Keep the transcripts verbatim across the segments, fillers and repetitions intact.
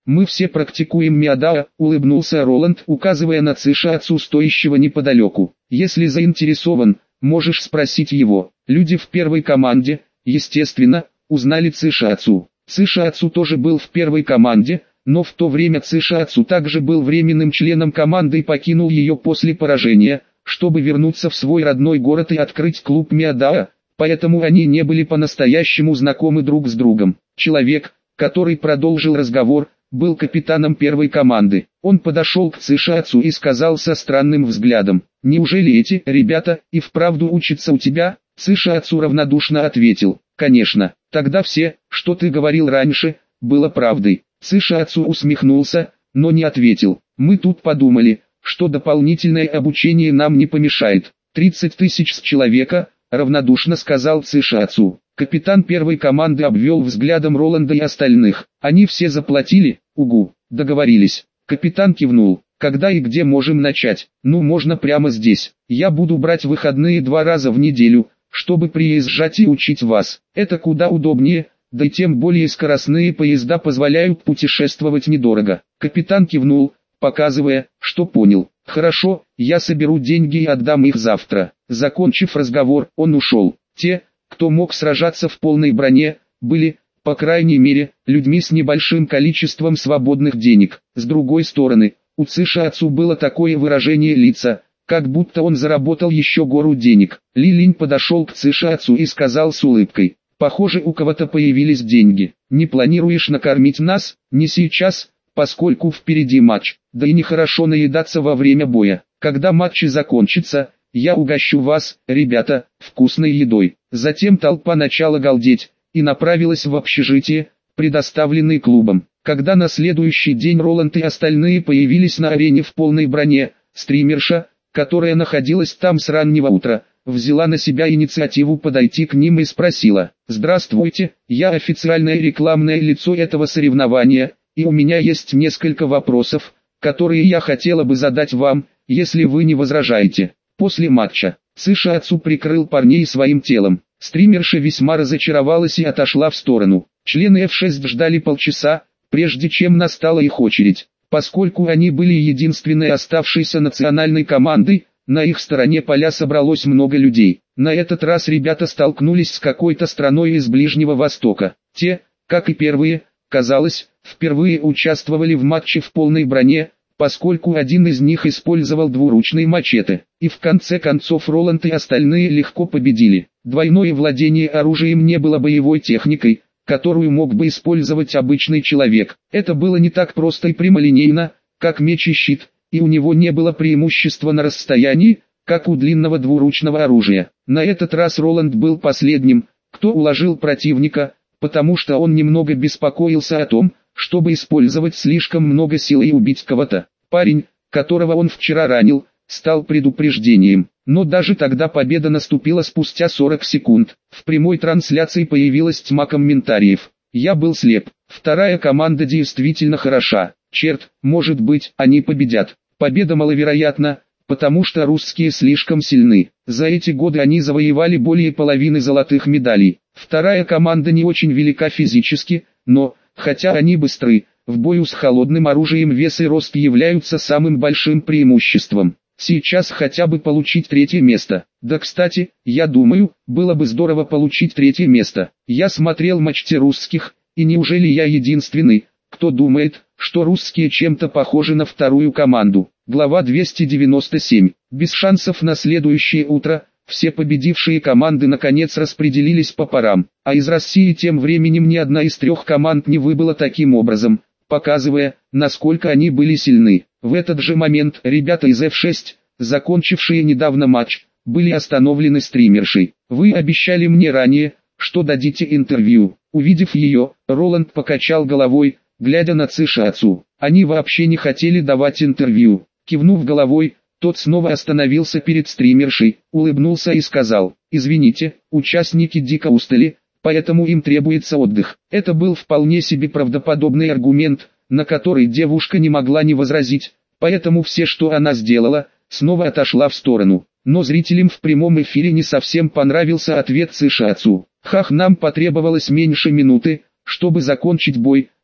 Мы все практикуем миадао, улыбнулся Роланд, указывая на Цишиацу, стоящего неподалеку. Если заинтересован, можешь спросить его. Люди в первой команде, естественно, узнали Цишиацу. Цишиацу тоже был в первой команде, но в то время Цишиацу также был временным членом команды и покинул ее после поражения, чтобы вернуться в свой родной город и открыть клуб миадао, поэтому они не были по-настоящему знакомы друг с другом. Человек, который продолжил разговор, был капитаном первой команды. Он подошел к Цишиацу и сказал со странным взглядом: «Неужели эти ребята и вправду учатся у тебя?» Цишиацу равнодушно ответил: «Конечно, тогда все, что ты говорил раньше, было правдой». Цишиацу усмехнулся, но не ответил. «Мы тут подумали, что дополнительное обучение нам не помешает». «тридцать тысяч с человека», равнодушно сказал Цишиацу. Капитан первой команды обвел взглядом Роланда и остальных. «Они все заплатили?» «Угу, договорились». Капитан кивнул. «Когда и где можем начать?» «Ну, можно прямо здесь. Я буду брать выходные два раза в неделю, чтобы приезжать и учить вас. Это куда удобнее, да и тем более скоростные поезда позволяют путешествовать недорого». Капитан кивнул, показывая, что понял. «Хорошо, я соберу деньги и отдам их завтра». Закончив разговор, он ушел. Те, кто мог сражаться в полной броне, были, по крайней мере, людьми с небольшим количеством свободных денег. С другой стороны, у Цишиацу было такое выражение лица, как будто он заработал еще гору денег. Ли Линь подошел к Цишиацу и сказал с улыбкой: «Похоже, у кого-то появились деньги. Не планируешь накормить нас?» «Не сейчас, поскольку впереди матч, да и нехорошо наедаться во время боя. Когда матч закончится, я угощу вас, ребята, вкусной едой». Затем толпа начала галдеть и направилась в общежитие, предоставленное клубом. Когда на следующий день Роланд и остальные появились на арене в полной броне, стримерша, которая находилась там с раннего утра, взяла на себя инициативу подойти к ним и спросила: «Здравствуйте, я официальное рекламное лицо этого соревнования, и у меня есть несколько вопросов, которые я хотела бы задать вам, если вы не возражаете». После матча Цишиацу прикрыл парней своим телом. Стримерша весьма разочаровалась и отошла в сторону. Члены эф шесть ждали полчаса, прежде чем настала их очередь. Поскольку они были единственной оставшейся национальной командой, на их стороне поля собралось много людей. На этот раз ребята столкнулись с какой-то страной из Ближнего Востока. Те, как и первые, казалось, впервые участвовали в матче в полной броне, поскольку один из них использовал двуручные мачете. И в конце концов Роланд и остальные легко победили. Двойное владение оружием не было боевой техникой, которую мог бы использовать обычный человек. Это было не так просто и прямолинейно, как меч и щит, и у него не было преимущества на расстоянии, как у длинного двуручного оружия. На этот раз Роланд был последним, кто уложил противника, потому что он немного беспокоился о том, чтобы использовать слишком много силы и убить кого-то. Парень, которого он вчера ранил, стал предупреждением. Но даже тогда победа наступила спустя сорок секунд. В прямой трансляции появилась тьма комментариев. Я был слеп. Вторая команда действительно хороша. Черт, может быть, они победят. Победа маловероятна, потому что русские слишком сильны. За эти годы они завоевали более половины золотых медалей. Вторая команда не очень велика физически, но, хотя они быстры, в бою с холодным оружием вес и рост являются самым большим преимуществом. Сейчас хотя бы получить третье место. Да, кстати, я думаю, было бы здорово получить третье место. Я смотрел матчи русских, и неужели я единственный, кто думает, что русские чем-то похожи на вторую команду? Глава двести девяносто семь. Без шансов на следующее утро, все победившие команды наконец распределились по парам, а из России тем временем ни одна из трех команд не выбыла таким образом, показывая, насколько они были сильны. В этот же момент ребята из эф шесть, закончившие недавно матч, были остановлены стримершей. «Вы обещали мне ранее, что дадите интервью». Увидев ее, Роланд покачал головой, глядя на Цишиацу. Они вообще не хотели давать интервью. Кивнув головой, тот снова остановился перед стримершей, улыбнулся и сказал: «Извините, участники дико устали, поэтому им требуется отдых». Это был вполне себе правдоподобный аргумент, на который девушка не могла не возразить, поэтому все, что она сделала, снова отошла в сторону. Но зрителям в прямом эфире не совсем понравился ответ Цишиацу. «Хах, нам потребовалось меньше минуты, чтобы закончить бой,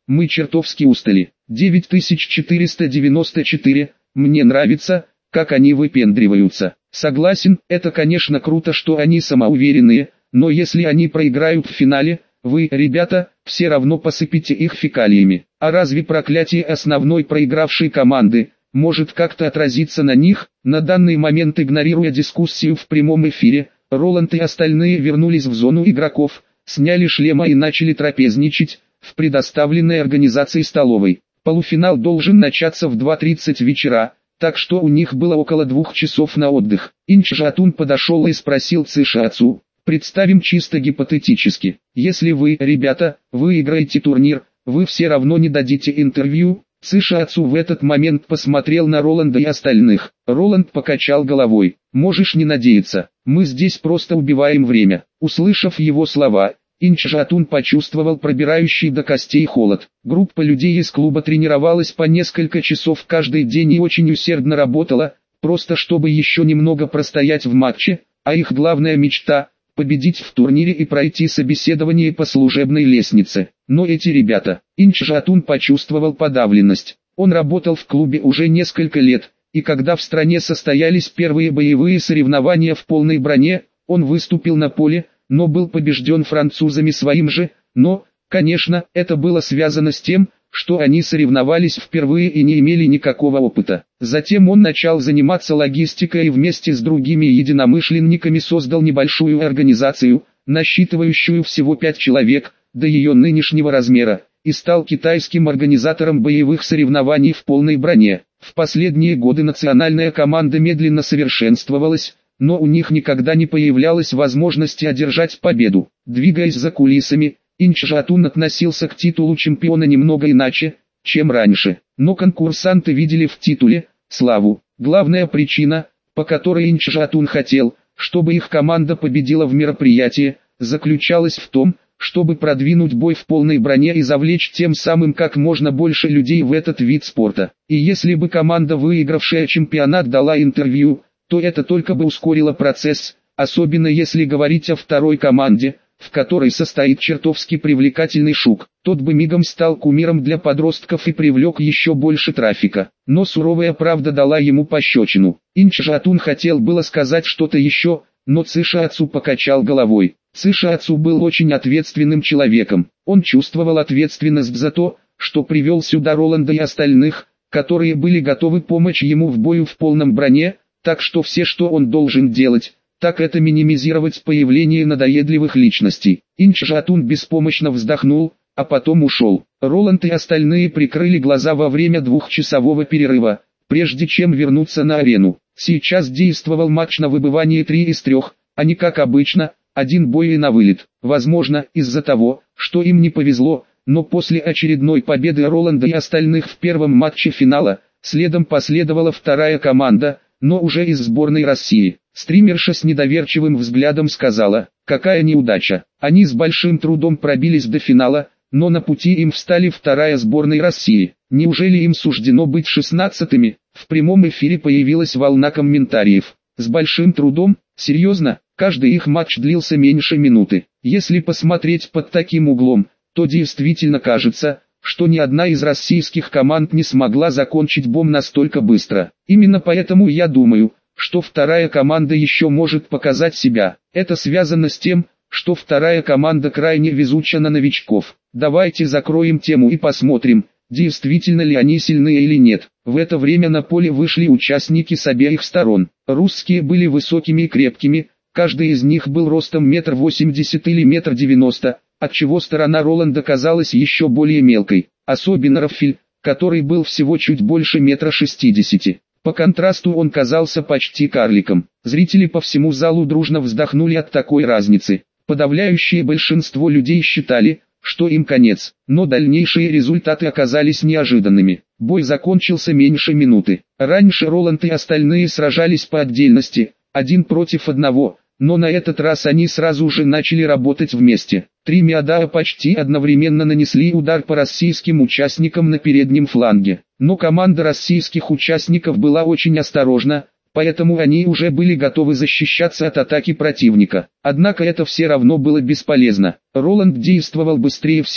мы чертовски устали. девять тысяч четыреста девяносто четыре, мне нравится, как они выпендриваются. Согласен, это конечно круто, что они самоуверенные, но если они проиграют в финале, вы, ребята, все равно посыпите их фекалиями. А разве проклятие основной проигравшей команды может как-то отразиться на них? На данный момент, игнорируя дискуссию в прямом эфире, Роланд и остальные вернулись в зону игроков, сняли шлема и начали трапезничать в предоставленной организацией столовой. Полуфинал должен начаться в два тридцать вечера, так что у них было около двух часов на отдых. Инчжатун подошел и спросил Цишиацу: «Представим чисто гипотетически, если вы, ребята, выиграете турнир, вы все равно не дадите интервью?» Цишиацу в этот момент посмотрел на Роланда и остальных. Роланд покачал головой. «Можешь не надеяться, мы здесь просто убиваем время». Услышав его слова, Инчжатун почувствовал пробирающий до костей холод. Группа людей из клуба тренировалась по несколько часов каждый день и очень усердно работала, просто чтобы еще немного простоять в матче, а их главная мечта – победить в турнире и пройти собеседование по служебной лестнице. Но эти ребята, Инчжатун почувствовал подавленность. Он работал в клубе уже несколько лет, и когда в стране состоялись первые боевые соревнования в полной броне, он выступил на поле, но был побежден французами своим же, но, конечно, это было связано с тем, что они соревновались впервые и не имели никакого опыта. Затем он начал заниматься логистикой и вместе с другими единомышленниками создал небольшую организацию, насчитывающую всего пять человек, до ее нынешнего размера, и стал китайским организатором боевых соревнований в полной броне. В последние годы национальная команда медленно совершенствовалась, но у них никогда не появлялась возможности одержать победу. Двигаясь за кулисами, Инчжатун относился к титулу чемпиона немного иначе, чем раньше, но конкурсанты видели в титуле славу. Главная причина, по которой Инчжатун хотел, чтобы их команда победила в мероприятии, заключалась в том, чтобы продвинуть бой в полной броне и завлечь тем самым как можно больше людей в этот вид спорта. И если бы команда, выигравшая чемпионат, дала интервью, то это только бы ускорило процесс, особенно если говорить о второй команде, в которой состоит чертовски привлекательный Шук. Тот бы мигом стал кумиром для подростков и привлек еще больше трафика. Но суровая правда дала ему пощечину. Инчжатун хотел было сказать что-то еще, но Цишиацу покачал головой. Цишиацу был очень ответственным человеком. Он чувствовал ответственность за то, что привел сюда Роланда и остальных, которые были готовы помочь ему в бою в полном броне, так что все, что он должен делать, так это минимизировать появление надоедливых личностей. Инчжатун беспомощно вздохнул, а потом ушел. Роланд и остальные прикрыли глаза во время двухчасового перерыва, прежде чем вернуться на арену. Сейчас действовал матч на выбывание три из трех, а не как обычно, один бой и на вылет. Возможно, из-за того, что им не повезло, но после очередной победы Роланда и остальных в первом матче финала, следом последовала вторая команда, но уже из сборной России. Стримерша с недоверчивым взглядом сказала: «Какая неудача! Они с большим трудом пробились до финала, но на пути им встали вторая сборная России. Неужели им суждено быть шестнадцатыми?» В прямом эфире появилась волна комментариев. С большим трудом? Серьезно? Каждый их матч длился меньше минуты. Если посмотреть под таким углом, то действительно кажется, что ни одна из российских команд не смогла закончить бой настолько быстро. Именно поэтому я думаю, что вторая команда еще может показать себя. Это связано с тем, что вторая команда крайне везуча на новичков. Давайте закроем тему и посмотрим, действительно ли они сильные или нет. В это время на поле вышли участники с обеих сторон. Русские были высокими и крепкими, каждый из них был ростом метр восемьдесят или метр девяносто, отчего сторона Роланда казалась еще более мелкой, особенно Рафиль, который был всего чуть больше метра шестидесяти. По контрасту он казался почти карликом. Зрители по всему залу дружно вздохнули от такой разницы. Подавляющее большинство людей считали, что им конец, но дальнейшие результаты оказались неожиданными. Бой закончился меньше минуты. Раньше Роланд и остальные сражались по отдельности, один против одного, но на этот раз они сразу же начали работать вместе. Три Миадаа почти одновременно нанесли удар по российским участникам на переднем фланге. Но команда российских участников была очень осторожна, поэтому они уже были готовы защищаться от атаки противника. Однако это все равно было бесполезно. Роланд действовал быстрее всех,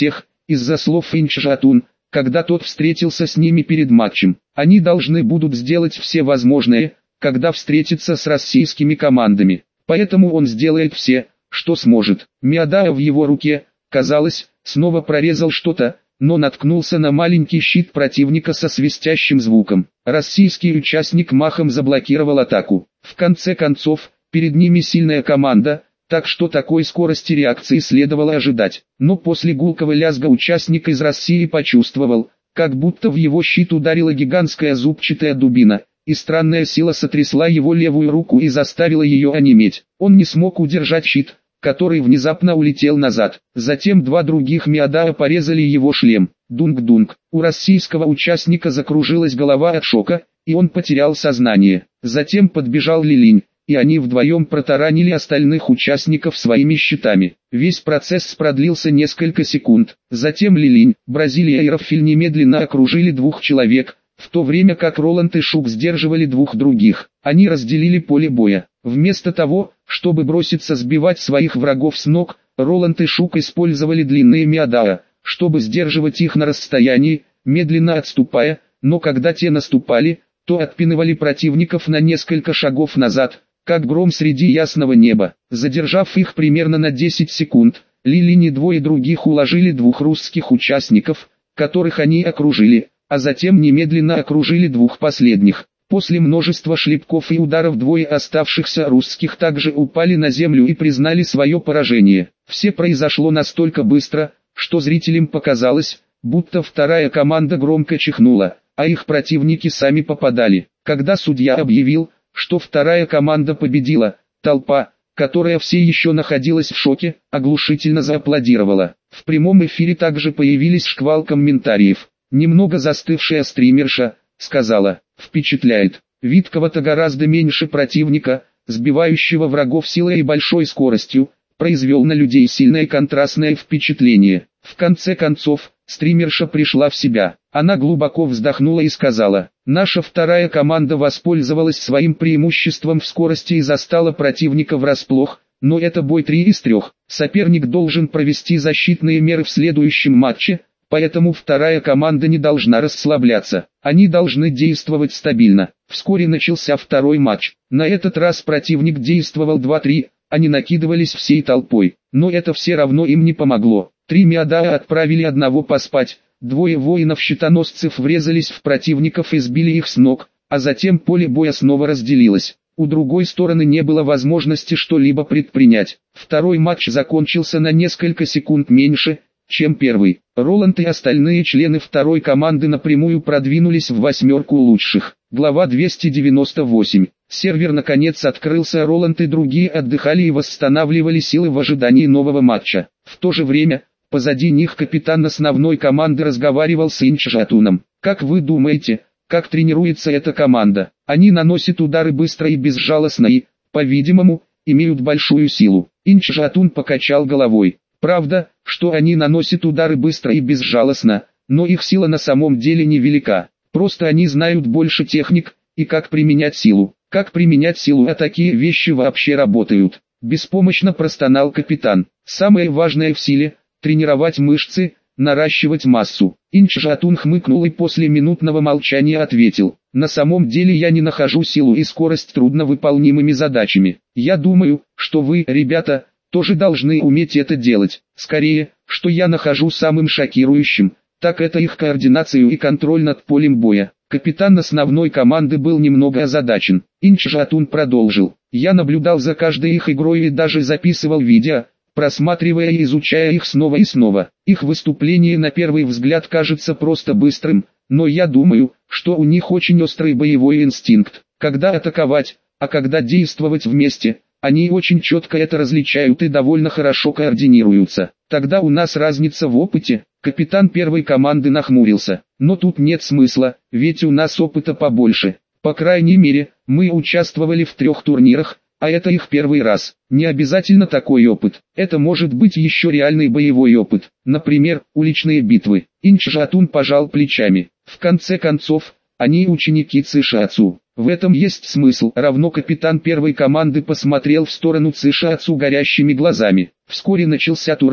из-за слов Инчжатун, когда тот встретился с ними перед матчем. Они должны будут сделать все возможное, когда встретятся с российскими командами. Поэтому он сделает все, что сможет. Миадао в его руке, казалось, снова прорезал что-то, но наткнулся на маленький щит противника со свистящим звуком. Российский участник махом заблокировал атаку. В конце концов, перед ними сильная команда, так что такой скорости реакции следовало ожидать. Но после гулкого лязга участник из России почувствовал, как будто в его щит ударила гигантская зубчатая дубина, и странная сила сотрясла его левую руку и заставила ее онеметь. Он не смог удержать щит, который внезапно улетел назад. Затем два других Миадао порезали его шлем. Дунг-дунг. У российского участника закружилась голова от шока, и он потерял сознание. Затем подбежал Лилинь, и они вдвоем протаранили остальных участников своими щитами. Весь процесс продлился несколько секунд. Затем Лилинь, Бразилия и Рафиль немедленно окружили двух человек, в то время как Роланд и Шук сдерживали двух других. Они разделили поле боя. Вместо того, чтобы броситься сбивать своих врагов с ног, Роланд и Шук использовали длинные Миадао, чтобы сдерживать их на расстоянии, медленно отступая, но когда те наступали, то отпинывали противников на несколько шагов назад, как гром среди ясного неба. Задержав их примерно на десять секунд, Лилинь и двое других уложили двух русских участников, которых они окружили, а затем немедленно окружили двух последних. После множества шлепков и ударов двое оставшихся русских также упали на землю и признали свое поражение. Все произошло настолько быстро, что зрителям показалось, будто вторая команда громко чихнула, а их противники сами попадали. Когда судья объявил, что вторая команда победила, толпа, которая все еще находилась в шоке, оглушительно зааплодировала. В прямом эфире также появились шквал комментариев. Немного застывшая стримерша сказала: «Впечатляет. Вид кого-то гораздо меньше противника, сбивающего врагов силой и большой скоростью, произвел на людей сильное контрастное впечатление». В конце концов, стримерша пришла в себя. Она глубоко вздохнула и сказала: «Наша вторая команда воспользовалась своим преимуществом в скорости и застала противника врасплох, но это бой три из трех. Соперник должен провести защитные меры в следующем матче, поэтому вторая команда не должна расслабляться. Они должны действовать стабильно». Вскоре начался второй матч. На этот раз противник действовал два-три, они накидывались всей толпой, но это все равно им не помогло. Три Миадао отправили одного поспать, двое воинов-щитоносцев врезались в противников и сбили их с ног, а затем поле боя снова разделилось. У другой стороны не было возможности что-либо предпринять. Второй матч закончился на несколько секунд меньше, чем первый. Роланд и остальные члены второй команды напрямую продвинулись в восьмерку лучших. Глава двести девяносто восемь. Сервер наконец открылся, Роланд и другие отдыхали и восстанавливали силы в ожидании нового матча. В то же время, позади них капитан основной команды разговаривал с Инчжатуном. «Как вы думаете, как тренируется эта команда? Они наносят удары быстро и безжалостно и, по-видимому, имеют большую силу». Инчжатун покачал головой. «Правда, что они наносят удары быстро и безжалостно, но их сила на самом деле невелика. Просто они знают больше техник, и как применять силу. Как применять силу, а такие вещи вообще работают». Беспомощно простонал капитан. «Самое важное в силе – тренировать мышцы, наращивать массу». Инчжатун хмыкнул и после минутного молчания ответил: «На самом деле я не нахожу силу и скорость трудновыполнимыми задачами. Я думаю, что вы, ребята, тоже должны уметь это делать. Скорее, что я нахожу самым шокирующим, так это их координацию и контроль над полем боя». Капитан основной команды был немного озадачен. Инчжатун продолжил: «Я наблюдал за каждой их игрой и даже записывал видео, просматривая и изучая их снова и снова. Их выступление на первый взгляд кажется просто быстрым, но я думаю, что у них очень острый боевой инстинкт. Когда атаковать, а когда действовать вместе, они очень четко это различают и довольно хорошо координируются. Тогда у нас разница в опыте». Капитан первой команды нахмурился. «Но тут нет смысла, ведь у нас опыта побольше. По крайней мере, мы участвовали в трех турнирах, а это их первый раз. Не обязательно такой опыт. Это может быть еще реальный боевой опыт. Например, уличные битвы». Инчжатун пожал плечами. «В конце концов, они ученики Цишиацу. В этом есть смысл». Равно капитан первой команды посмотрел в сторону Цишиацу горящими глазами. Вскоре начался турнир,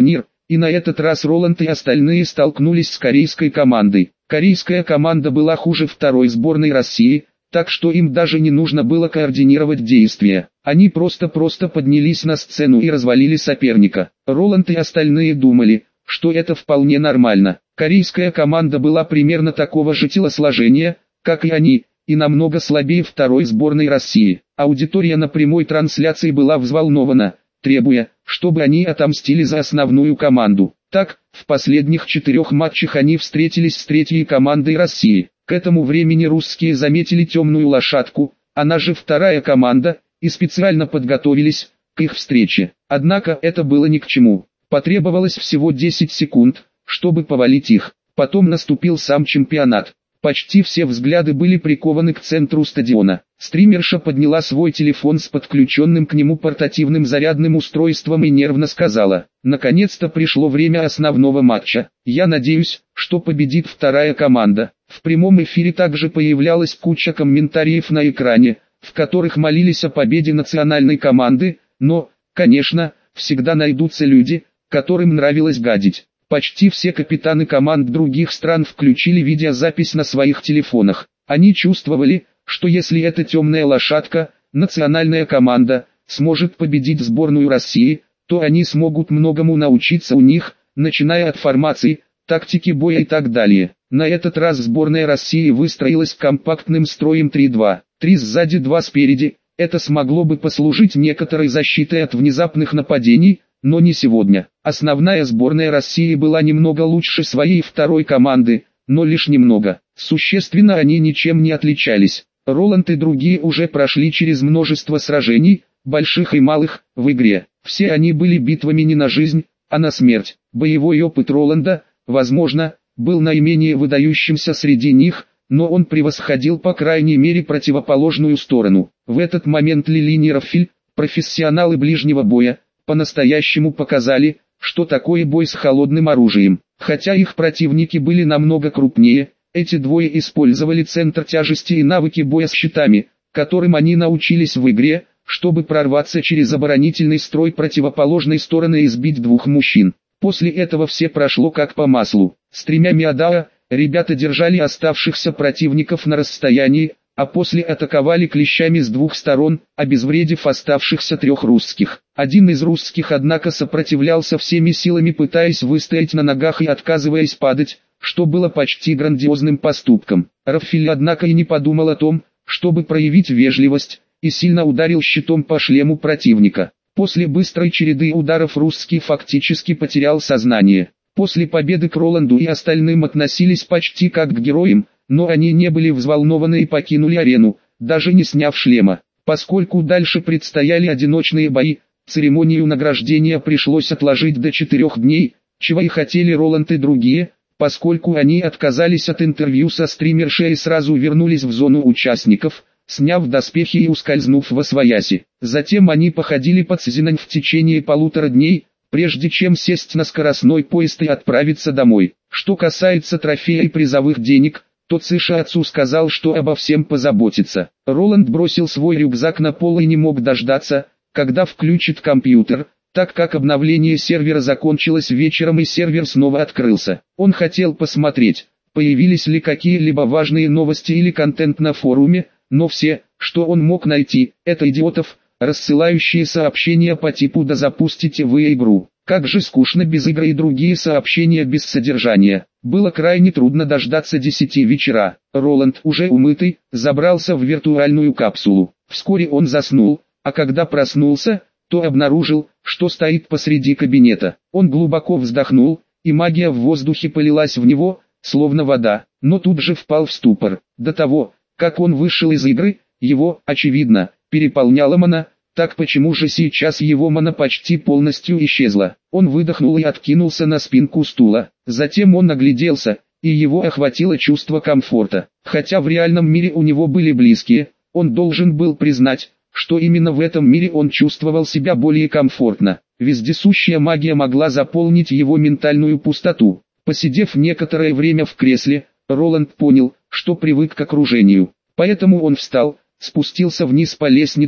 И на этот раз Роланд и остальные столкнулись с корейской командой. Корейская команда была хуже второй сборной России, так что им даже не нужно было координировать действия. Они просто-просто поднялись на сцену и развалили соперника. Роланд и остальные думали, что это вполне нормально. Корейская команда была примерно такого же телосложения, как и они, и намного слабее второй сборной России. Аудитория на прямой трансляции была взволнована, требуя, чтобы они отомстили за основную команду. Так, в последних четырех матчах они встретились с третьей командой России. К этому времени русские заметили темную лошадку, она же вторая команда, и специально подготовились к их встрече. Однако это было ни к чему. Потребовалось всего десять секунд, чтобы повалить их. Потом наступил сам чемпионат. Почти все взгляды были прикованы к центру стадиона. Стримерша подняла свой телефон с подключенным к нему портативным зарядным устройством и нервно сказала: «Наконец-то пришло время основного матча. Я надеюсь, что победит вторая команда». В прямом эфире также появлялась куча комментариев на экране, в которых молились о победе национальной команды, но, конечно, всегда найдутся люди, которым нравилось гадить. Почти все капитаны команд других стран включили видеозапись на своих телефонах. Они чувствовали, что если эта темная лошадка, национальная команда, сможет победить сборную России, то они смогут многому научиться у них, начиная от формации, тактики боя и так далее. На этот раз сборная России выстроилась компактным строем три-два, три сзади, два спереди. Это смогло бы послужить некоторой защитой от внезапных нападений, но не сегодня. Основная сборная России была немного лучше своей второй команды, но лишь немного. Существенно они ничем не отличались. Роланд и другие уже прошли через множество сражений, больших и малых, в игре. Все они были битвами не на жизнь, а на смерть. Боевой опыт Роланда, возможно, был наименее выдающимся среди них, но он превосходил по крайней мере противоположную сторону. В этот момент Лили и Рафиль, профессионалы ближнего боя, по-настоящему показали, что такое бой с холодным оружием. Хотя их противники были намного крупнее, эти двое использовали центр тяжести и навыки боя с щитами, которым они научились в игре, чтобы прорваться через оборонительный строй противоположной стороны и сбить двух мужчин. После этого все прошло как по маслу. С тремя Миадао, ребята держали оставшихся противников на расстоянии, а после атаковали клещами с двух сторон, обезвредив оставшихся трех русских. Один из русских однако сопротивлялся всеми силами, пытаясь выстоять на ногах и отказываясь падать, что было почти грандиозным поступком. Рафиль однако и не подумал о том, чтобы проявить вежливость, и сильно ударил щитом по шлему противника. После быстрой череды ударов русский фактически потерял сознание. После победы к Роланду и остальным относились почти как к героям, но они не были взволнованы и покинули арену, даже не сняв шлема. Поскольку дальше предстояли одиночные бои, церемонию награждения пришлось отложить до четырех дней, чего и хотели Роланд и другие, поскольку они отказались от интервью со стримершей и сразу вернулись в зону участников, сняв доспехи и ускользнув восвояси. Затем они походили по Цзинань в течение полутора дней, прежде чем сесть на скоростной поезд и отправиться домой. Что касается трофея и призовых денег, то Цыша отцу сказал, что обо всем позаботится. Роланд бросил свой рюкзак на пол и не мог дождаться, когда включит компьютер, так как обновление сервера закончилось вечером и сервер снова открылся. Он хотел посмотреть, появились ли какие-либо важные новости или контент на форуме, но все, что он мог найти, это идиотов, рассылающие сообщения по типу «Да запустите вы игру». Как же скучно без игры и другие сообщения без содержания. Было крайне трудно дождаться десяти вечера. Роланд, уже умытый, забрался в виртуальную капсулу. Вскоре он заснул, а когда проснулся, то обнаружил, что стоит посреди кабинета. Он глубоко вздохнул, и магия в воздухе полилась в него, словно вода, но тут же впал в ступор. До того, как он вышел из игры, его, очевидно, переполняла мана. Так почему же сейчас его мана почти полностью исчезла? Он выдохнул и откинулся на спинку стула. Затем он огляделся, и его охватило чувство комфорта. Хотя в реальном мире у него были близкие, он должен был признать, что именно в этом мире он чувствовал себя более комфортно. Вездесущая магия могла заполнить его ментальную пустоту. Посидев некоторое время в кресле, Роланд понял, что привык к окружению. Поэтому он встал, спустился вниз по лестнице,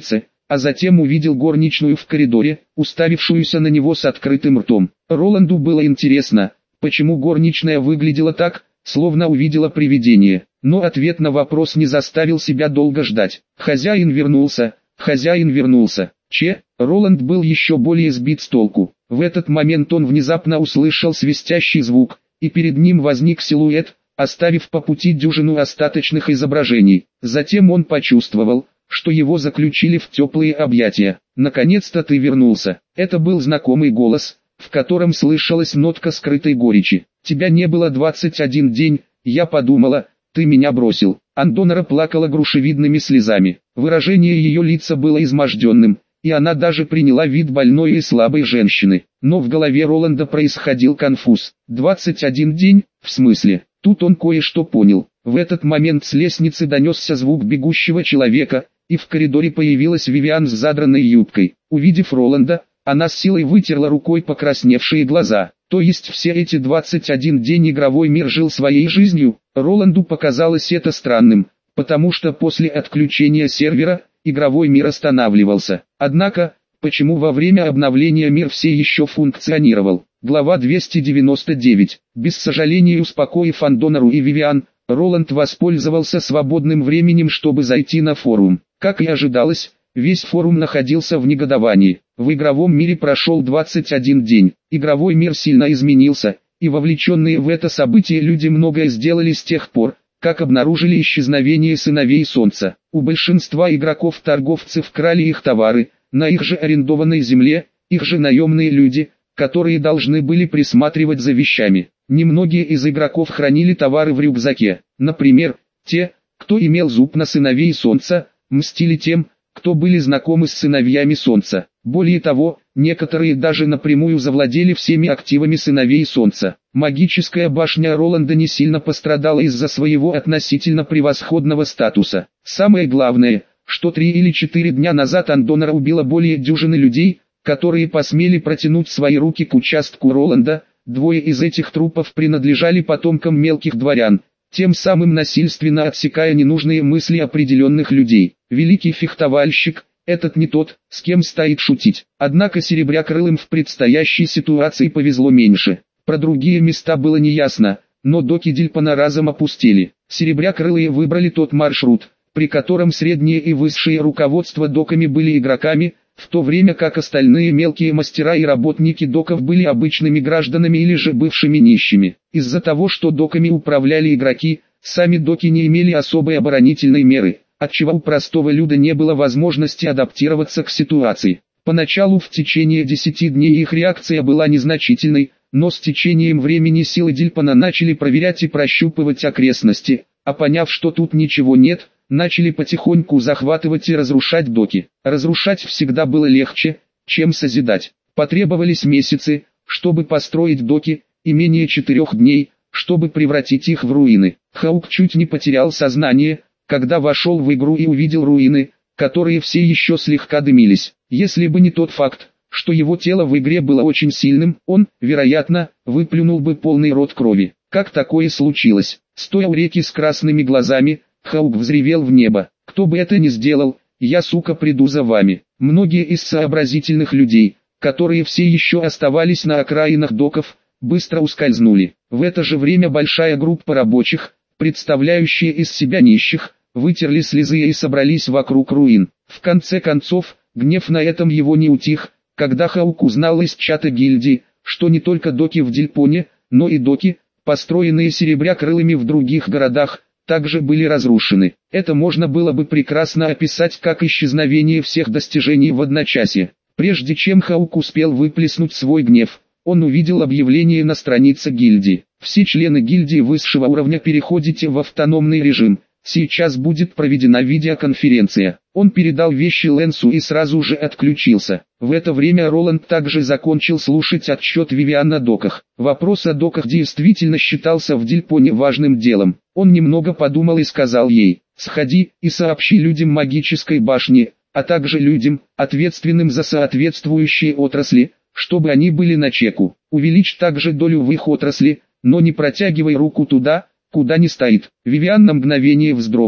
а затем увидел горничную в коридоре, уставившуюся на него с открытым ртом. Роланду было интересно, почему горничная выглядела так, словно увидела привидение, но ответ на вопрос не заставил себя долго ждать. Хозяин вернулся, хозяин вернулся. Че, Роланд был еще более сбит с толку. В этот момент он внезапно услышал свистящий звук, и перед ним возник силуэт, оставив по пути дюжину остаточных изображений. Затем он почувствовал, что его заключили в теплые объятия. «Наконец-то ты вернулся». Это был знакомый голос, в котором слышалась нотка скрытой горечи. «Тебя не было двадцать один день, я подумала, ты меня бросил». Андонора плакала грушевидными слезами. Выражение ее лица было изможденным, и она даже приняла вид больной и слабой женщины. Но в голове Роланда происходил конфуз. «двадцать один день? В смысле?» Тут он кое-что понял. В этот момент с лестницы донесся звук бегущего человека, и в коридоре появилась Вивиан с задранной юбкой. Увидев Роланда, она с силой вытерла рукой покрасневшие глаза. То есть все эти двадцать один день игровой мир жил своей жизнью? Роланду показалось это странным, потому что после отключения сервера, игровой мир останавливался. Однако, почему во время обновления мир все еще функционировал? Глава двести девяносто девять. Без сожаления успокоив Андонору и Вивиан, Роланд воспользовался свободным временем, чтобы зайти на форум. Как и ожидалось, весь форум находился в негодовании. В игровом мире прошел двадцать один день. Игровой мир сильно изменился, и вовлеченные в это событие люди многое сделали с тех пор, как обнаружили исчезновение сыновей Солнца. У большинства игроков торговцы крали их товары, на их же арендованной земле, их же наемные люди, которые должны были присматривать за вещами. Немногие из игроков хранили товары в рюкзаке. Например, те, кто имел зуб на сыновей Солнца, мстили тем, кто были знакомы с сыновьями Солнца. Более того, некоторые даже напрямую завладели всеми активами сыновей Солнца. Магическая башня Роланда не сильно пострадала из-за своего относительно превосходного статуса. Самое главное, что три или четыре дня назад Андонора убила более дюжины людей, которые посмели протянуть свои руки к участку Роланда. Двое из этих трупов принадлежали потомкам мелких дворян, тем самым насильственно отсекая ненужные мысли определенных людей. Великий фехтовальщик – этот не тот, с кем стоит шутить. Однако Серебрякрылым в предстоящей ситуации повезло меньше. Про другие места было неясно, но доки Дильпана разом опустели. Серебрякрылые выбрали тот маршрут, при котором среднее и высшее руководство доками были игроками, в то время как остальные мелкие мастера и работники доков были обычными гражданами или же бывшими нищими. Из-за того, что доками управляли игроки, сами доки не имели особой оборонительной меры, отчего у простого люда не было возможности адаптироваться к ситуации. Поначалу в течение десяти дней их реакция была незначительной, но с течением времени силы Дильпана начали проверять и прощупывать окрестности, а поняв, что тут ничего нет, начали потихоньку захватывать и разрушать доки. Разрушать всегда было легче, чем созидать. Потребовались месяцы, чтобы построить доки, и менее четырех дней, чтобы превратить их в руины. Хаук чуть не потерял сознание, когда вошел в игру и увидел руины, которые все еще слегка дымились. Если бы не тот факт, что его тело в игре было очень сильным, он, вероятно, выплюнул бы полный рот крови. Как такое случилось? Стоя у реки с красными глазами, Хаук взревел в небо. «Кто бы это ни сделал, я, сука, приду за вами». Многие из сообразительных людей, которые все еще оставались на окраинах доков, быстро ускользнули. В это же время большая группа рабочих, представляющие из себя нищих, вытерли слезы и собрались вокруг руин. В конце концов, гнев на этом его не утих, когда Хаук узнал из чата гильдии, что не только доки в Дильпоне, но и доки, построенные Серебрякрылыми в других городах, также были разрушены. Это можно было бы прекрасно описать как исчезновение всех достижений в одночасье. Прежде чем Хаук успел выплеснуть свой гнев, он увидел объявление на странице гильдии. Все члены гильдии высшего уровня переходите в автономный режим. Сейчас будет проведена видеоконференция. Он передал вещи Лэнсу и сразу же отключился. В это время Роланд также закончил слушать отчет Вивиан о доках. Вопрос о доках действительно считался в Дильпоне важным делом. Он немного подумал и сказал ей: «Сходи и сообщи людям магической башни, а также людям, ответственным за соответствующие отрасли, чтобы они были начеку. Увеличь также долю в их отрасли, но не протягивай руку туда, куда не стоит». Вивиан на мгновение вздрогнула.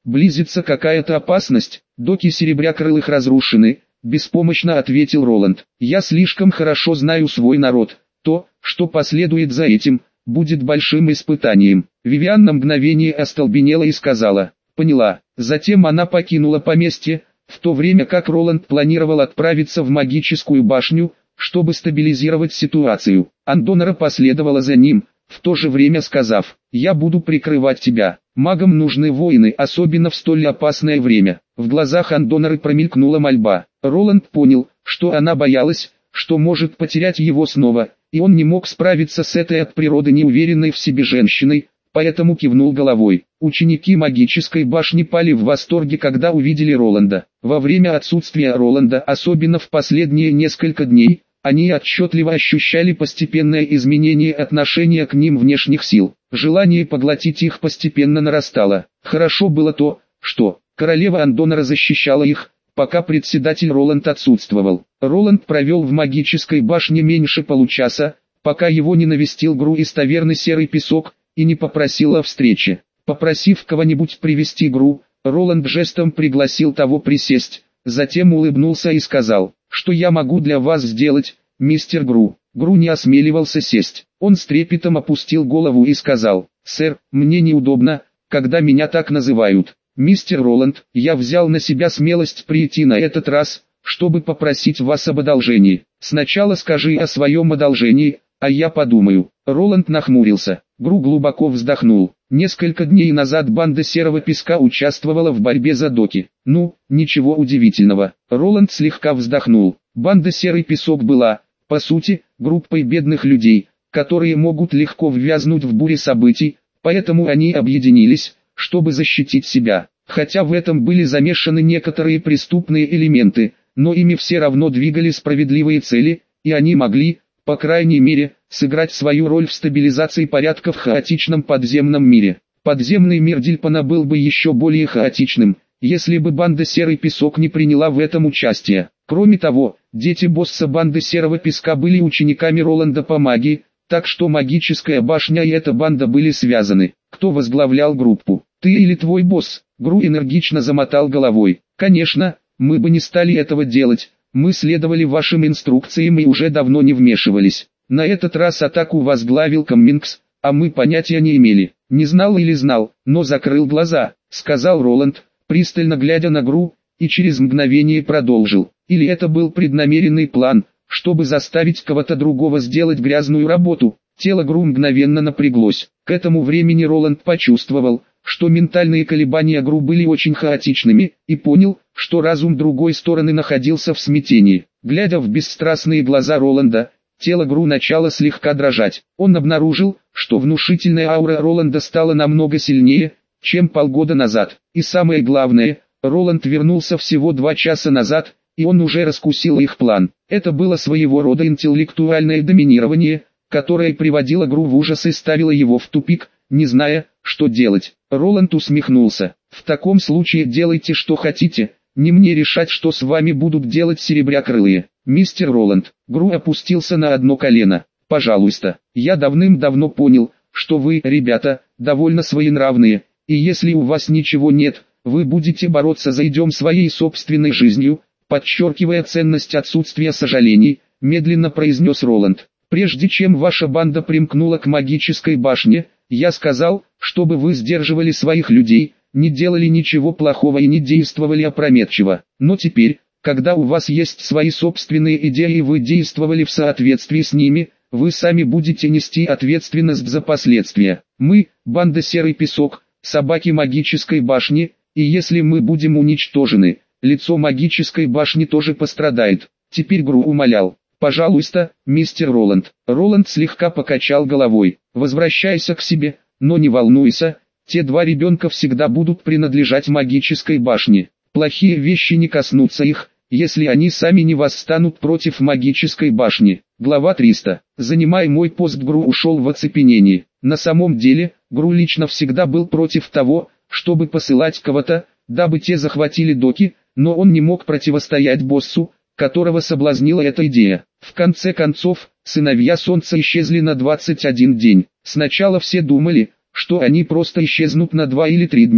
близится какая-то опасность, доки серебрякрылых разрушены, беспомощно ответил Роланд. Я слишком хорошо знаю свой народ, то, что последует за этим, будет большим испытанием. Вивиан на мгновение остолбенела и сказала: поняла. Затем она покинула поместье, в то время как Роланд планировал отправиться в магическую башню, чтобы стабилизировать ситуацию. Андонора последовала за ним, в то же время сказав: «Я буду прикрывать тебя. Магам нужны воины, особенно в столь опасное время». В глазах Андоноры промелькнула мольба. Роланд понял, что она боялась, что может потерять его снова, и он не мог справиться с этой от природы неуверенной в себе женщиной, поэтому кивнул головой. Ученики магической башни пали в восторге, когда увидели Роланда. Во время отсутствия Роланда, особенно в последние несколько дней, они отчетливо ощущали постепенное изменение отношения к ним внешних сил. Желание поглотить их постепенно нарастало. Хорошо было то, что королева Андонора защищала их, пока председатель Роланд отсутствовал. Роланд провел в магической башне меньше получаса, пока его не навестил Гру из таверны «Серый песок» и не попросил о встрече. Попросив кого-нибудь привести Гру, Роланд жестом пригласил того присесть, затем улыбнулся и сказал: «Что я могу для вас сделать, мистер Гру?» Гру не осмеливался сесть. Он с трепетом опустил голову и сказал: «Сэр, мне неудобно, когда меня так называют. Мистер Роланд, я взял на себя смелость прийти на этот раз, чтобы попросить вас об одолжении. Сначала скажи о своем одолжении, а я подумаю». Роланд нахмурился. Гру глубоко вздохнул. Несколько дней назад банда Серого Песка участвовала в борьбе за доки. Ну, ничего удивительного. Роланд слегка вздохнул. Банда Серый Песок была, по сути, группой бедных людей, которые могут легко ввязнуть в буре событий, поэтому они объединились, чтобы защитить себя. Хотя в этом были замешаны некоторые преступные элементы, но ими все равно двигали справедливые цели, и они могли, по крайней мере, сыграть свою роль в стабилизации порядка в хаотичном подземном мире. Подземный мир Дильпана был бы еще более хаотичным, если бы банда Серый Песок не приняла в этом участие. Кроме того, дети босса банды Серого Песка были учениками Роланда по магии, так что магическая башня и эта банда были связаны. Кто возглавлял группу? Ты или твой босс? Гру энергично замотал головой. Конечно, мы бы не стали этого делать. Мы следовали вашим инструкциям и уже давно не вмешивались. На этот раз атаку возглавил Каммингс, а мы понятия не имели. Не знал или знал, но закрыл глаза, сказал Роланд, пристально глядя на Гру, и через мгновение продолжил. Или это был преднамеренный план, чтобы заставить кого-то другого сделать грязную работу. Тело Гру мгновенно напряглось. К этому времени Роланд почувствовал, что ментальные колебания Гру были очень хаотичными, и понял, что разум другой стороны находился в смятении. Глядя в бесстрастные глаза Роланда, тело Гру начало слегка дрожать. Он обнаружил, что внушительная аура Роланда стала намного сильнее, чем полгода назад. И самое главное, Роланд вернулся всего два часа назад, и он уже раскусил их план. Это было своего рода интеллектуальное доминирование, которое приводило Гру в ужас и ставило его в тупик, не зная, что делать. Роланд усмехнулся. «В таком случае делайте, что хотите, не мне решать, что с вами будут делать серебрякрылые. Мистер Роланд». Гру опустился на одно колено. «Пожалуйста, я давным-давно понял, что вы, ребята, довольно своенравные, и если у вас ничего нет, вы будете бороться за идем своей собственной жизнью», подчеркивая ценность отсутствия сожалений, медленно произнес Роланд. «Прежде чем ваша банда примкнула к магической башне, я сказал, чтобы вы сдерживали своих людей, не делали ничего плохого и не действовали опрометчиво. Но теперь, когда у вас есть свои собственные идеи и вы действовали в соответствии с ними, вы сами будете нести ответственность за последствия. Мы, банда Серый Песок, собаки магической башни, и если мы будем уничтожены, лицо магической башни тоже пострадает». Теперь Гру умолял. «Пожалуйста, мистер Роланд». Роланд слегка покачал головой. «Возвращайся к себе, но не волнуйся, те два ребенка всегда будут принадлежать магической башне. Плохие вещи не коснутся их, если они сами не восстанут против магической башни». Глава триста. Занимая мой пост, Гру ушел в оцепенении. На самом деле, Гру лично всегда был против того, чтобы посылать кого-то, дабы те захватили доки, но он не мог противостоять боссу, которого соблазнила эта идея. В конце концов, сыновья Солнца исчезли на двадцать один день. Сначала все думали, что они просто исчезнут на два или три дня,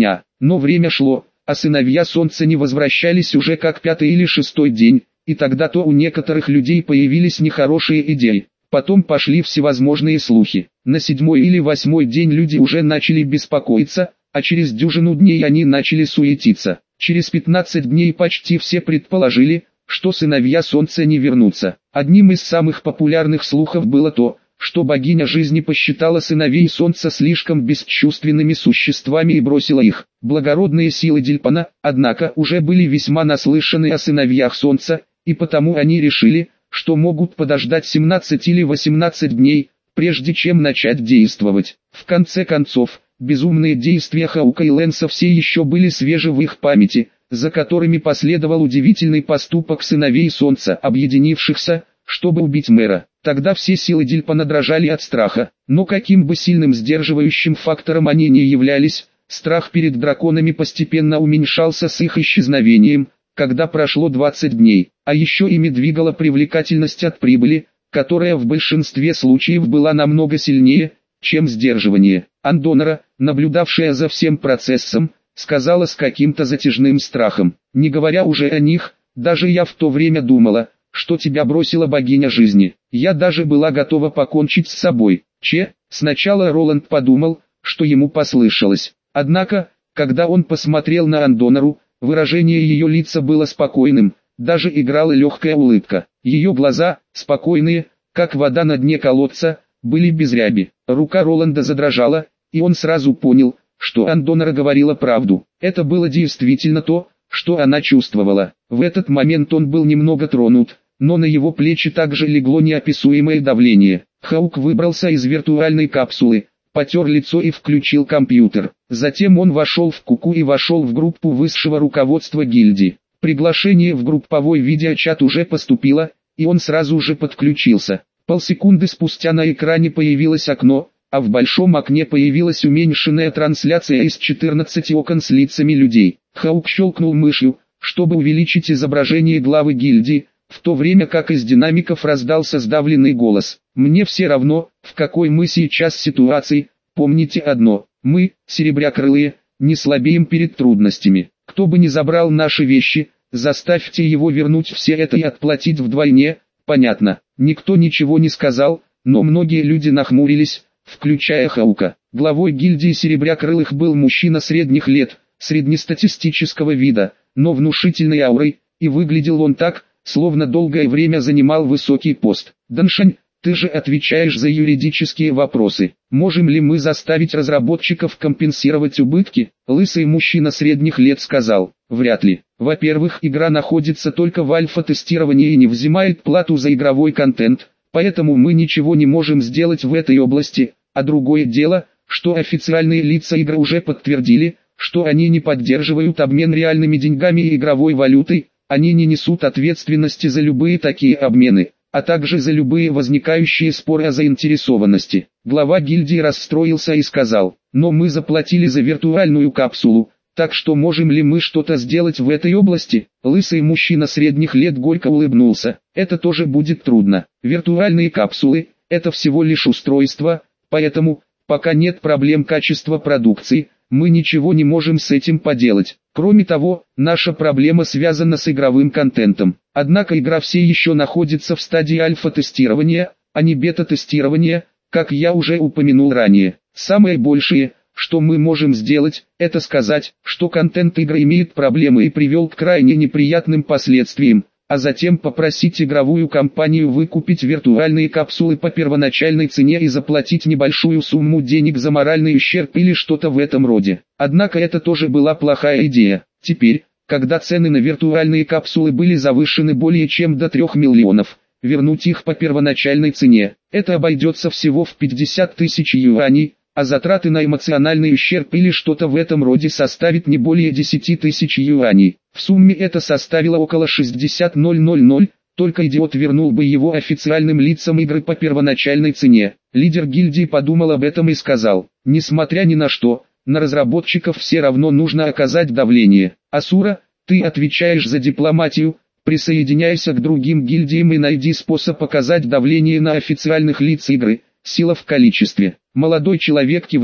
Но время шло, а сыновья Солнца не возвращались уже как пятый или шестой день, и тогда-то у некоторых людей появились нехорошие идеи. Потом пошли всевозможные слухи. На седьмой или восьмой день люди уже начали беспокоиться, а через дюжину дней они начали суетиться. Через пятнадцать дней почти все предположили, что сыновья Солнца не вернутся. Одним из самых популярных слухов было то, что богиня жизни посчитала сыновей Солнца слишком бесчувственными существами и бросила их. Благородные силы Дильпана, однако, уже были весьма наслышаны о сыновьях Солнца, и потому они решили, что могут подождать семнадцать или восемнадцать дней, прежде чем начать действовать. В конце концов, безумные действия Хаука и Лэнса все еще были свежи в их памяти, за которыми последовал удивительный поступок сыновей Солнца, объединившихся, чтобы убить мэра. Тогда все силы Дильпана дрожали от страха, но каким бы сильным сдерживающим фактором они ни являлись, страх перед драконами постепенно уменьшался с их исчезновением, когда прошло двадцать дней, а еще ими двигала привлекательность от прибыли, которая в большинстве случаев была намного сильнее, чем сдерживание. Андонора, наблюдавшая за всем процессом, сказала с каким-то затяжным страхом: «Не говоря уже о них, даже я в то время думала, что тебя бросила богиня жизни. Я даже была готова покончить с собой». Че, сначала Роланд подумал, что ему послышалось. Однако, когда он посмотрел на Андонору, выражение ее лица было спокойным, даже играла легкая улыбка. Ее глаза, спокойные, как вода на дне колодца, были без ряби. Рука Роланда задрожала, и он сразу понял, что Андонора говорила правду. Это было действительно то, что она чувствовала. В этот момент он был немного тронут, но на его плечи также легло неописуемое давление. Хаук выбрался из виртуальной капсулы, потер лицо и включил компьютер. Затем он вошел в Куку и вошел в группу высшего руководства гильдии. Приглашение в групповой видеочат уже поступило, и он сразу же подключился. Полсекунды спустя на экране появилось окно, а в большом окне появилась уменьшенная трансляция из четырнадцати окон с лицами людей. Хаук щелкнул мышью, чтобы увеличить изображение главы гильдии, в то время как из динамиков раздался сдавленный голос: «Мне все равно, в какой мы сейчас ситуации, помните одно, мы, серебрякрылые, не слабеем перед трудностями. Кто бы ни забрал наши вещи, заставьте его вернуть все это и отплатить вдвойне». Понятно, никто ничего не сказал, но многие люди нахмурились, включая Хаука. Главой гильдии серебрякрылых был мужчина средних лет, среднестатистического вида, но внушительной аурой, и выглядел он так, словно долгое время занимал высокий пост. «Даншань, ты же отвечаешь за юридические вопросы. Можем ли мы заставить разработчиков компенсировать убытки?» Лысый мужчина средних лет сказал: «Вряд ли. Во-первых, игра находится только в альфа-тестировании и не взимает плату за игровой контент, поэтому мы ничего не можем сделать в этой области, а другое дело, что официальные лица игры уже подтвердили, что они не поддерживают обмен реальными деньгами и игровой валютой, они не несут ответственности за любые такие обмены, а также за любые возникающие споры о заинтересованности». Глава гильдии расстроился и сказал: «Но мы заплатили за виртуальную капсулу, так что можем ли мы что-то сделать в этой области?» Лысый мужчина средних лет горько улыбнулся: «Это тоже будет трудно. Виртуальные капсулы – это всего лишь устройство, поэтому, пока нет проблем качества продукции, мы ничего не можем с этим поделать. Кроме того, наша проблема связана с игровым контентом. Однако игра все еще находится в стадии альфа-тестирования, а не бета-тестирования, как я уже упомянул ранее. Самое большее, что мы можем сделать, это сказать, что контент игры имеет проблемы и привел к крайне неприятным последствиям, а затем попросить игровую компанию выкупить виртуальные капсулы по первоначальной цене и заплатить небольшую сумму денег за моральный ущерб или что-то в этом роде. Однако это тоже была плохая идея. Теперь, когда цены на виртуальные капсулы были завышены более чем до трёх миллионов, вернуть их по первоначальной цене, это обойдется всего в пятьдесят тысяч юаней, а затраты на эмоциональный ущерб или что-то в этом роде составит не более десяти тысяч юаней. В сумме это составило около шестьдесят тысяч, только идиот вернул бы его официальным лицам игры по первоначальной цене. Лидер гильдии подумал об этом и сказал: «Несмотря ни на что, на разработчиков все равно нужно оказать давление. Асура, ты отвечаешь за дипломатию, присоединяйся к другим гильдиям и найди способ оказать давление на официальных лиц игры, сила в количестве». Молодой человек кивнул,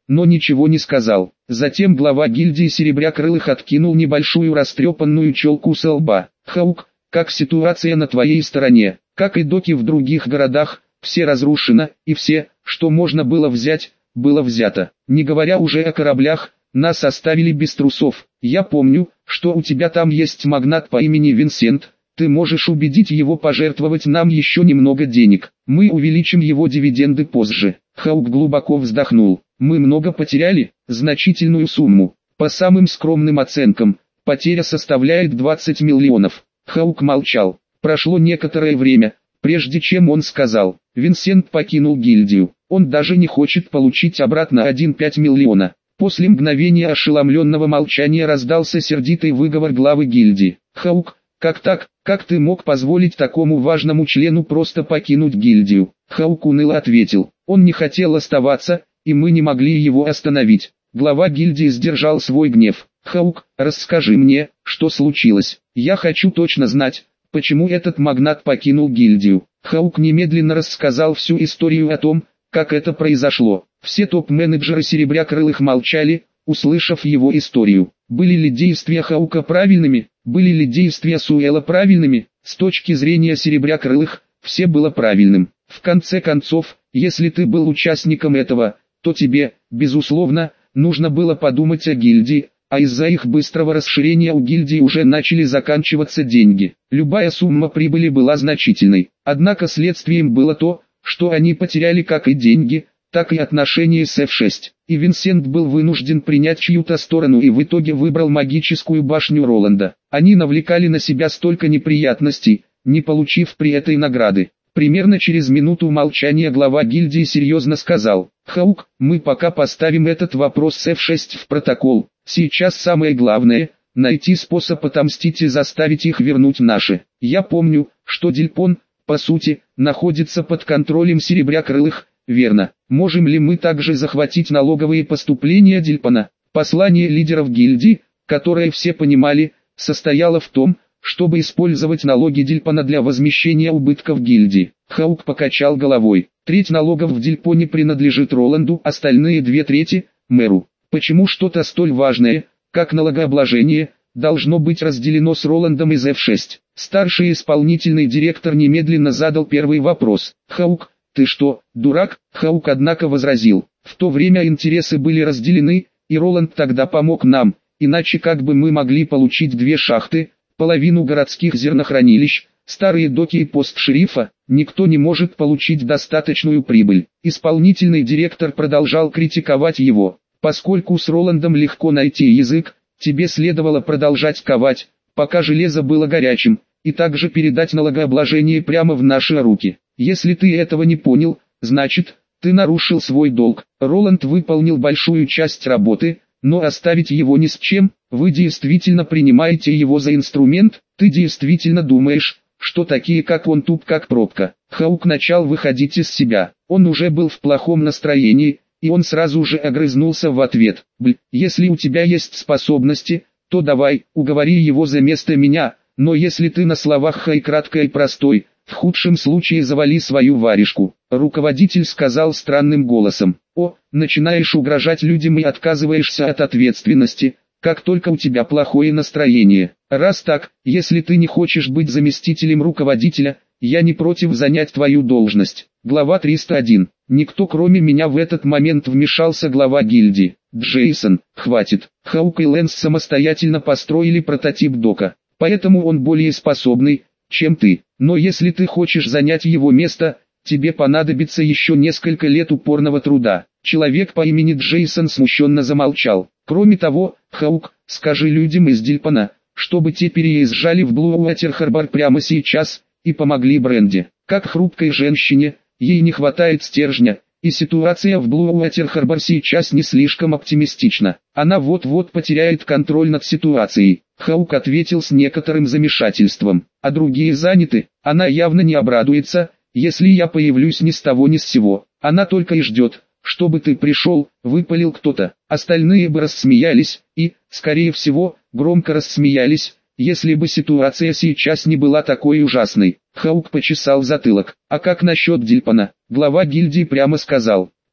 но ничего не сказал. Затем глава гильдии Серебрякрылых откинул небольшую растрепанную челку со лба. «Хаук, как ситуация на твоей стороне? Как и доки в других городах, все разрушено, и все, что можно было взять, было взято. Не говоря уже о кораблях, нас оставили без трусов. Я помню, что у тебя там есть магнат по имени Винсент. Ты можешь убедить его пожертвовать нам еще немного денег. Мы увеличим его дивиденды позже». Хаук глубоко вздохнул. «Мы много потеряли, значительную сумму. По самым скромным оценкам, потеря составляет двадцать миллионов». Хаук молчал. Прошло некоторое время, прежде чем он сказал: «Винсент покинул гильдию. Он даже не хочет получить обратно один целых пять миллиона». После мгновения ошеломленного молчания раздался сердитый выговор главы гильдии. «Хаук, как так? Как ты мог позволить такому важному члену просто покинуть гильдию?» Хаук уныло ответил: «Он не хотел оставаться, и мы не могли его остановить». Глава гильдии сдержал свой гнев. «Хаук, расскажи мне, что случилось. Я хочу точно знать, почему этот магнат покинул гильдию». Хаук немедленно рассказал всю историю о том, как это произошло. Все топ-менеджеры Серебрякрылых молчали, услышав его историю. Были ли действия Хаука правильными? Были ли действия Суэла правильными? С точки зрения Серебрякрылых, все было правильным. В конце концов, если ты был участником этого, то тебе, безусловно, нужно было подумать о гильдии, а из-за их быстрого расширения у гильдии уже начали заканчиваться деньги. Любая сумма прибыли была значительной. Однако следствием было то, что они потеряли как и деньги, так и отношения с эф шесть. И Винсент был вынужден принять чью-то сторону и в итоге выбрал магическую башню Роланда. Они навлекали на себя столько неприятностей, не получив при этой награды. Примерно через минуту молчания глава гильдии серьезно сказал: «Хаук, мы пока поставим этот вопрос с эф шесть в протокол. Сейчас самое главное – найти способ отомстить и заставить их вернуть наши. Я помню, что Дильпон, по сути, находится под контролем Серебрякрылых, верно? Можем ли мы также захватить налоговые поступления Дильпона?» Послание лидеров гильдии, которое все понимали, состояло в том, чтобы использовать налоги Дильпона для возмещения убытков гильдии. Хаук покачал головой. Треть налогов в Дильпоне принадлежит Роланду, остальные две трети – мэру. Почему что-то столь важное, как налогообложение, должно быть разделено с Роландом из эф шесть? Старший исполнительный директор немедленно задал первый вопрос. «Хаук, ты что, дурак?» Хаук однако возразил: «В то время интересы были разделены, и Роланд тогда помог нам, иначе как бы мы могли получить две шахты, половину городских зернохранилищ, старые доки и пост шерифа? Никто не может получить достаточную прибыль». Исполнительный директор продолжал критиковать его. «Поскольку с Роландом легко найти язык, тебе следовало продолжать ковать, пока железо было горячим, и также передать налогообложение прямо в наши руки. Если ты этого не понял, значит, ты нарушил свой долг. Роланд выполнил большую часть работы, но оставить его ни с чем. Вы действительно принимаете его за инструмент? Ты действительно думаешь, что такие как он туп как пробка?» Хаук начал выходить из себя. Он уже был в плохом настроении, и он сразу же огрызнулся в ответ: «Бль, если у тебя есть способности, то давай, уговори его за место меня, но если ты на словах хай кратко и простой, в худшем случае завали свою варежку». Руководитель сказал странным голосом: «О, начинаешь угрожать людям и отказываешься от ответственности, как только у тебя плохое настроение. Раз так, если ты не хочешь быть заместителем руководителя, я не против занять твою должность». Глава триста один. Никто кроме меня в этот момент вмешался глава гильдии. «Джейсон, хватит. Хаук и Лэнс самостоятельно построили прототип дока, поэтому он более способный, чем ты. Но если ты хочешь занять его место, тебе понадобится еще несколько лет упорного труда». Человек по имени Джейсон смущенно замолчал. «Кроме того, Хаук, скажи людям из Дильпона, чтобы те переезжали в Блууотер-Харбор прямо сейчас, и помогли Бренди. Как хрупкой женщине, ей не хватает стержня, и ситуация в Блууотер-Харбор сейчас не слишком оптимистична. Она вот-вот потеряет контроль над ситуацией». Хаук ответил с некоторым замешательством. «А другие заняты, она явно не обрадуется, если я появлюсь ни с того ни с сего. Она только и ждет, чтобы ты пришел», — выпалил кто-то. Остальные бы рассмеялись, и, скорее всего, громко рассмеялись, если бы ситуация сейчас не была такой ужасной. Хаук почесал затылок. «А как насчет Дильпона?» Глава гильдии прямо сказал: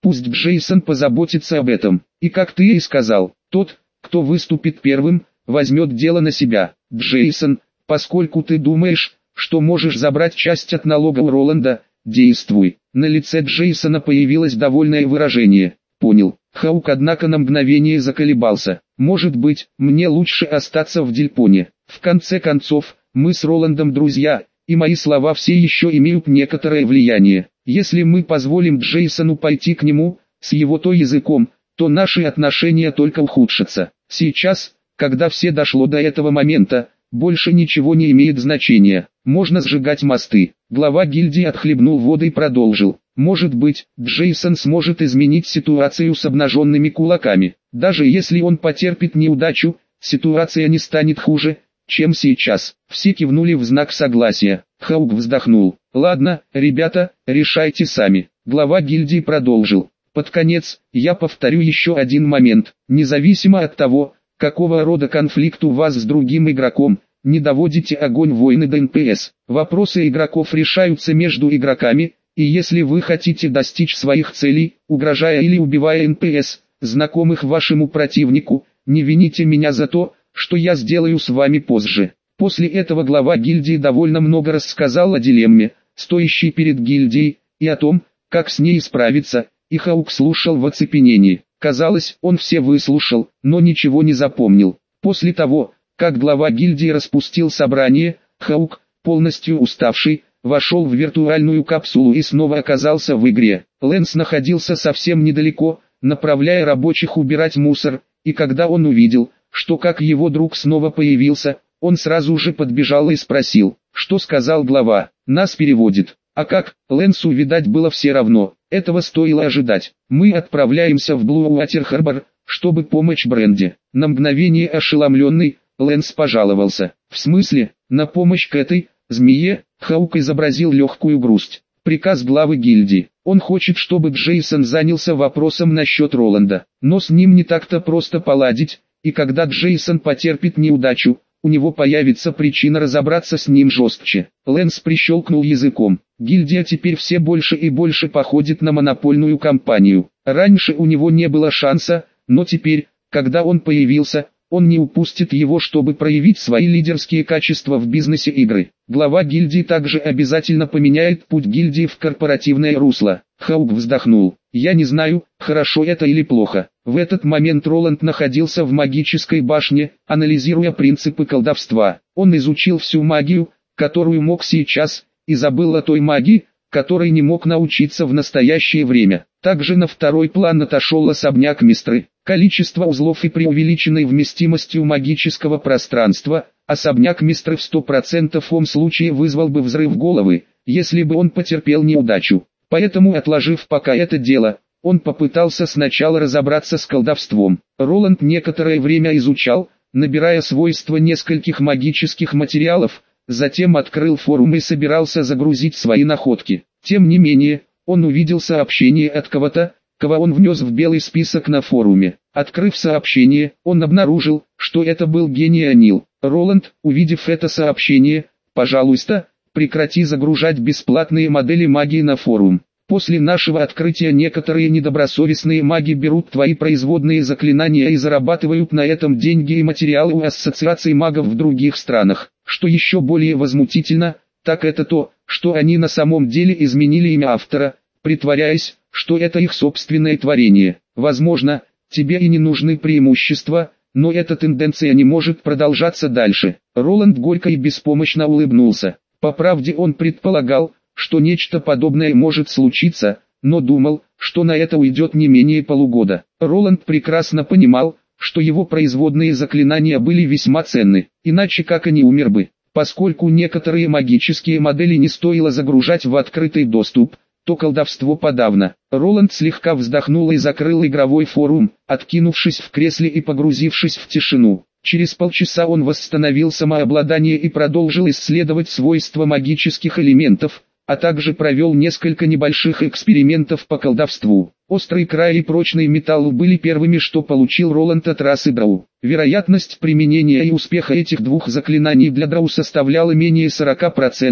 Пусть Джейсон позаботится об этом. И как ты и сказал, тот, кто выступит первым, возьмет дело на себя. Джейсон, поскольку ты думаешь, что можешь забрать часть от налога у Роланда, действуй. На лице Джейсона появилось довольное выражение. Понял. Хаук однако на мгновение заколебался. Может быть, мне лучше остаться в Дильпоне. В конце концов, мы с Роландом друзья, и мои слова все еще имеют некоторое влияние. Если мы позволим Джейсону пойти к нему, с его-то языком, то наши отношения только ухудшатся. Сейчас, когда все дошло до этого момента, больше ничего не имеет значения. Можно сжигать мосты. Глава гильдии отхлебнул воды и продолжил. Может быть, Джейсон сможет изменить ситуацию с обнаженными кулаками. Даже если он потерпит неудачу, ситуация не станет хуже, чем сейчас. Все кивнули в знак согласия. Хаук вздохнул. Ладно, ребята, решайте сами. Глава гильдии продолжил. Под конец, я повторю еще один момент. Независимо от того, какого рода конфликт у вас с другим игроком, не доводите огонь войны до эн пи эс. Вопросы игроков решаются между игроками, и если вы хотите достичь своих целей, угрожая или убивая эн пи эс, знакомых вашему противнику, не вините меня за то, что я сделаю с вами позже. После этого глава гильдии довольно много рассказал о дилемме, стоящей перед гильдией, и о том, как с ней справиться, и Хаук слушал в оцепенении. Казалось, он все выслушал, но ничего не запомнил. После того, как глава гильдии распустил собрание, Хаук, полностью уставший, вошел в виртуальную капсулу и снова оказался в игре. Лэнс находился совсем недалеко, направляя рабочих убирать мусор, и когда он увидел, что как его друг снова появился, он сразу же подбежал и спросил, что сказал глава. Нас переводит. А как, Лэнсу видать было все равно, этого стоило ожидать. Мы отправляемся в Блууатер-Харбор, чтобы помочь Бренди. На мгновение ошеломленный, Лэнс пожаловался. В смысле, на помощь к этой змее? Хаук изобразил легкую грусть. Приказ главы гильдии. Он хочет, чтобы Джейсон занялся вопросом насчет Роланда. Но с ним не так-то просто поладить, и когда Джейсон потерпит неудачу, у него появится причина разобраться с ним жестче. Лэнс прищелкнул языком. Гильдия теперь все больше и больше походит на монопольную компанию. Раньше у него не было шанса, но теперь, когда он появился, он не упустит его, чтобы проявить свои лидерские качества в бизнесе игры. Глава гильдии также обязательно поменяет путь гильдии в корпоративное русло. Хаук вздохнул. Я не знаю, хорошо это или плохо. В этот момент Роланд находился в магической башне, анализируя принципы колдовства. Он изучил всю магию, которую мог сейчас, и забыл о той магии, которой не мог научиться в настоящее время. Также на второй план отошел особняк Мистры. Количество узлов и преувеличенной вместимостью магического пространства, особняк Мистры в сто процентов случае вызвал бы взрыв головы, если бы он потерпел неудачу. Поэтому, отложив пока это дело, он попытался сначала разобраться с колдовством. Роланд некоторое время изучал, набирая свойства нескольких магических материалов, затем открыл форум и собирался загрузить свои находки. Тем не менее, он увидел сообщение от кого-то, кого он внес в белый список на форуме. Открыв сообщение, он обнаружил, что это был гений Анил. Роланд, увидев это сообщение, «Пожалуйста, прекрати загружать бесплатные модели магии на форум. После нашего открытия некоторые недобросовестные маги берут твои производные заклинания и зарабатывают на этом деньги и материалы у ассоциаций магов в других странах. Что еще более возмутительно, так это то, что они на самом деле изменили имя автора, притворяясь, что это их собственное творение. Возможно, тебе и не нужны преимущества, но эта тенденция не может продолжаться дальше». Роланд горько и беспомощно улыбнулся. По правде он предполагал, что нечто подобное может случиться, но думал, что на это уйдет не менее полугода. Роланд прекрасно понимал, что его производные заклинания были весьма ценны, иначе как они умер бы. Поскольку некоторые магические модели не стоило загружать в открытый доступ, то колдовство подавно. Роланд слегка вздохнул и закрыл игровой форум, откинувшись в кресле и погрузившись в тишину. Через полчаса он восстановил самообладание и продолжил исследовать свойства магических элементов, а также провел несколько небольших экспериментов по колдовству. Острый край и прочный металл были первыми, что получил Роланд от расы Драу. Вероятность применения и успеха этих двух заклинаний для Драу составляла менее сорока процентов,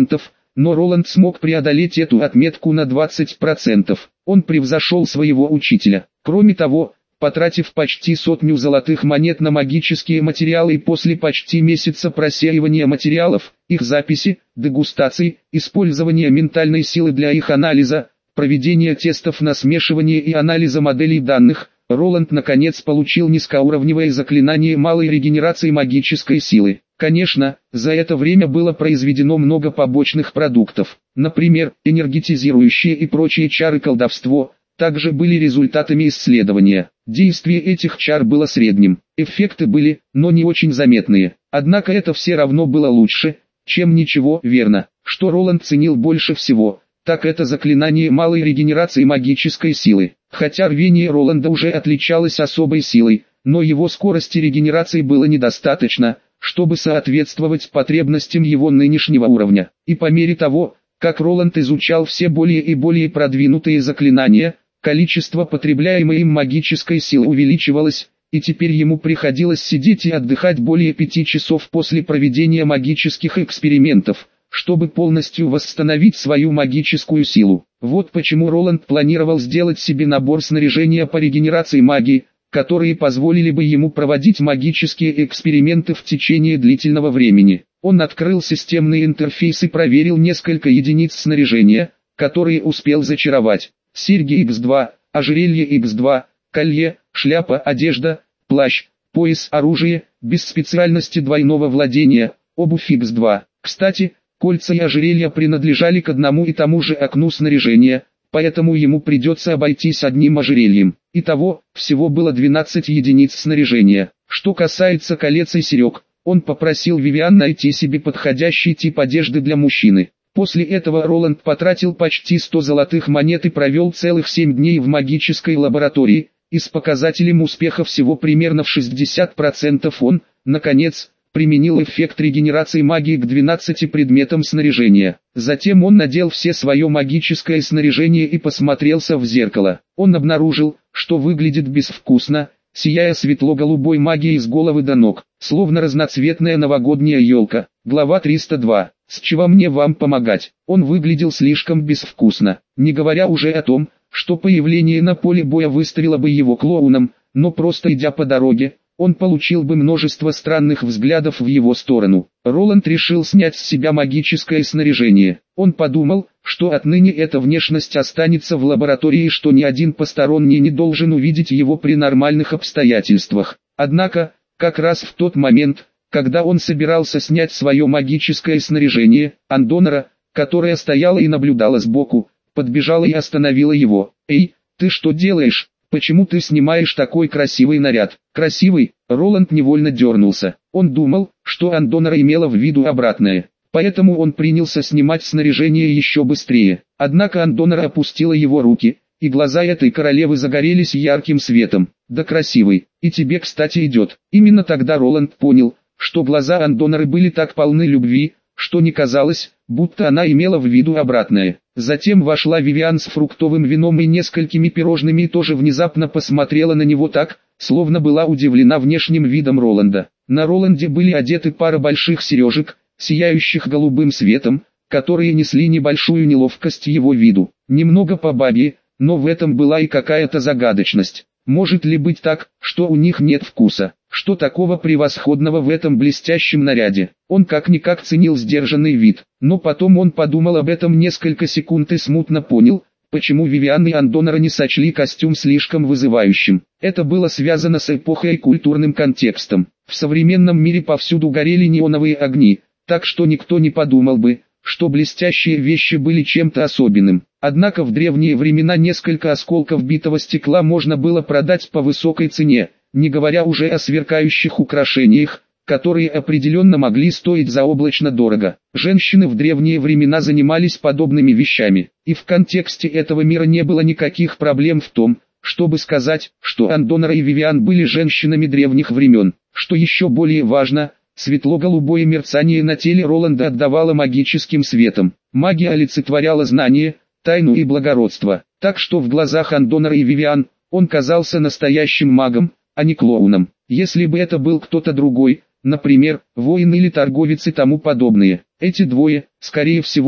но Роланд смог преодолеть эту отметку на двадцать процентов. Он превзошел своего учителя. Кроме того, потратив почти сотню золотых монет на магические материалы и после почти месяца просеивания материалов, их записи, дегустации, использования ментальной силы для их анализа, проведения тестов на смешивание и анализа моделей данных, Роланд наконец получил низкоуровневое заклинание малой регенерации магической силы. Конечно, за это время было произведено много побочных продуктов. Например, энергетизирующие и прочие чары колдовство также были результатами исследования. Действие этих чар было средним. Эффекты были, но не очень заметные. Однако это все равно было лучше, чем ничего. Верно. Что Роланд ценил больше всего, так это заклинание малой регенерации магической силы. Хотя рвение Роланда уже отличалось особой силой, но его скорости регенерации было недостаточно, чтобы соответствовать потребностям его нынешнего уровня. И по мере того, как Роланд изучал все более и более продвинутые заклинания, количество потребляемой им магической силы увеличивалось, и теперь ему приходилось сидеть и отдыхать более пяти часов после проведения магических экспериментов, чтобы полностью восстановить свою магическую силу. Вот почему Роланд планировал сделать себе набор снаряжения по регенерации магии, которые позволили бы ему проводить магические эксперименты в течение длительного времени. Он открыл системный интерфейс и проверил несколько единиц снаряжения, которые успел зачаровать. Серьги икс два, ожерелье икс два, колье, шляпа, одежда, плащ, пояс, оружие, без специальности двойного владения, обувь икс два. Кстати, кольца и ожерелья принадлежали к одному и тому же окну снаряжения, поэтому ему придется обойтись одним ожерельем. Итого, всего было двенадцать единиц снаряжения. Что касается колец и серег, он попросил Вивиан найти себе подходящий тип одежды для мужчины. После этого Роланд потратил почти сто золотых монет и провел целых семь дней в магической лаборатории, и с показателем успеха всего примерно в шестьдесят процентов он, наконец, применил эффект регенерации магии к двенадцати предметам снаряжения. Затем он надел все свое магическое снаряжение и посмотрелся в зеркало. Он обнаружил, что выглядит безвкусно, сияя светло-голубой магией с головы до ног, словно разноцветная новогодняя елка. Глава триста два. С чего мне вам помогать? Он выглядел слишком безвкусно, не говоря уже о том, что появление на поле боя выставило бы его клоуном, но просто идя по дороге, он получил бы множество странных взглядов в его сторону. Роланд решил снять с себя магическое снаряжение. Он подумал, что отныне эта внешность останется в лаборатории и что ни один посторонний не должен увидеть его при нормальных обстоятельствах. Однако, как раз в тот момент, когда он собирался снять свое магическое снаряжение, Андонора, которая стояла и наблюдала сбоку, подбежала и остановила его. «Эй, ты что делаешь? Почему ты снимаешь такой красивый наряд?» «Красивый?» Роланд невольно дернулся. Он думал, что Андонора имела в виду обратное. Поэтому он принялся снимать снаряжение еще быстрее. Однако Андонора опустила его руки, и глаза этой королевы загорелись ярким светом. «Да красивый, и тебе кстати идет». Именно тогда Роланд понял, что глаза Андоноры были так полны любви, что не казалось, будто она имела в виду обратное. Затем вошла Вивиан с фруктовым вином и несколькими пирожными и тоже внезапно посмотрела на него так, словно была удивлена внешним видом Роланда. На Роланде были одеты пара больших сережек, сияющих голубым светом, которые несли небольшую неловкость его виду. Немного по бабье, но в этом была и какая-то загадочность. Может ли быть так, что у них нет вкуса? Что такого превосходного в этом блестящем наряде? Он как-никак ценил сдержанный вид, но потом он подумал об этом несколько секунд и смутно понял, почему Вивиан и Андонора не сочли костюм слишком вызывающим. Это было связано с эпохой и культурным контекстом. В современном мире повсюду горели неоновые огни, так что никто не подумал бы, что блестящие вещи были чем-то особенным. Однако в древние времена несколько осколков битого стекла можно было продать по высокой цене, не говоря уже о сверкающих украшениях, которые определенно могли стоить заоблачно дорого. Женщины в древние времена занимались подобными вещами, и в контексте этого мира не было никаких проблем в том, чтобы сказать, что Андонора и Вивиан были женщинами древних времен. Что еще более важно, светло-голубое мерцание на теле Роланда отдавало магическим светом. Магия олицетворяла знание, тайну и благородство, так что в глазах Андонора и Вивиан он казался настоящим магом, а не клоуном. Если бы это был кто-то другой, например, воин или торговец и тому подобное, эти двое, скорее всего,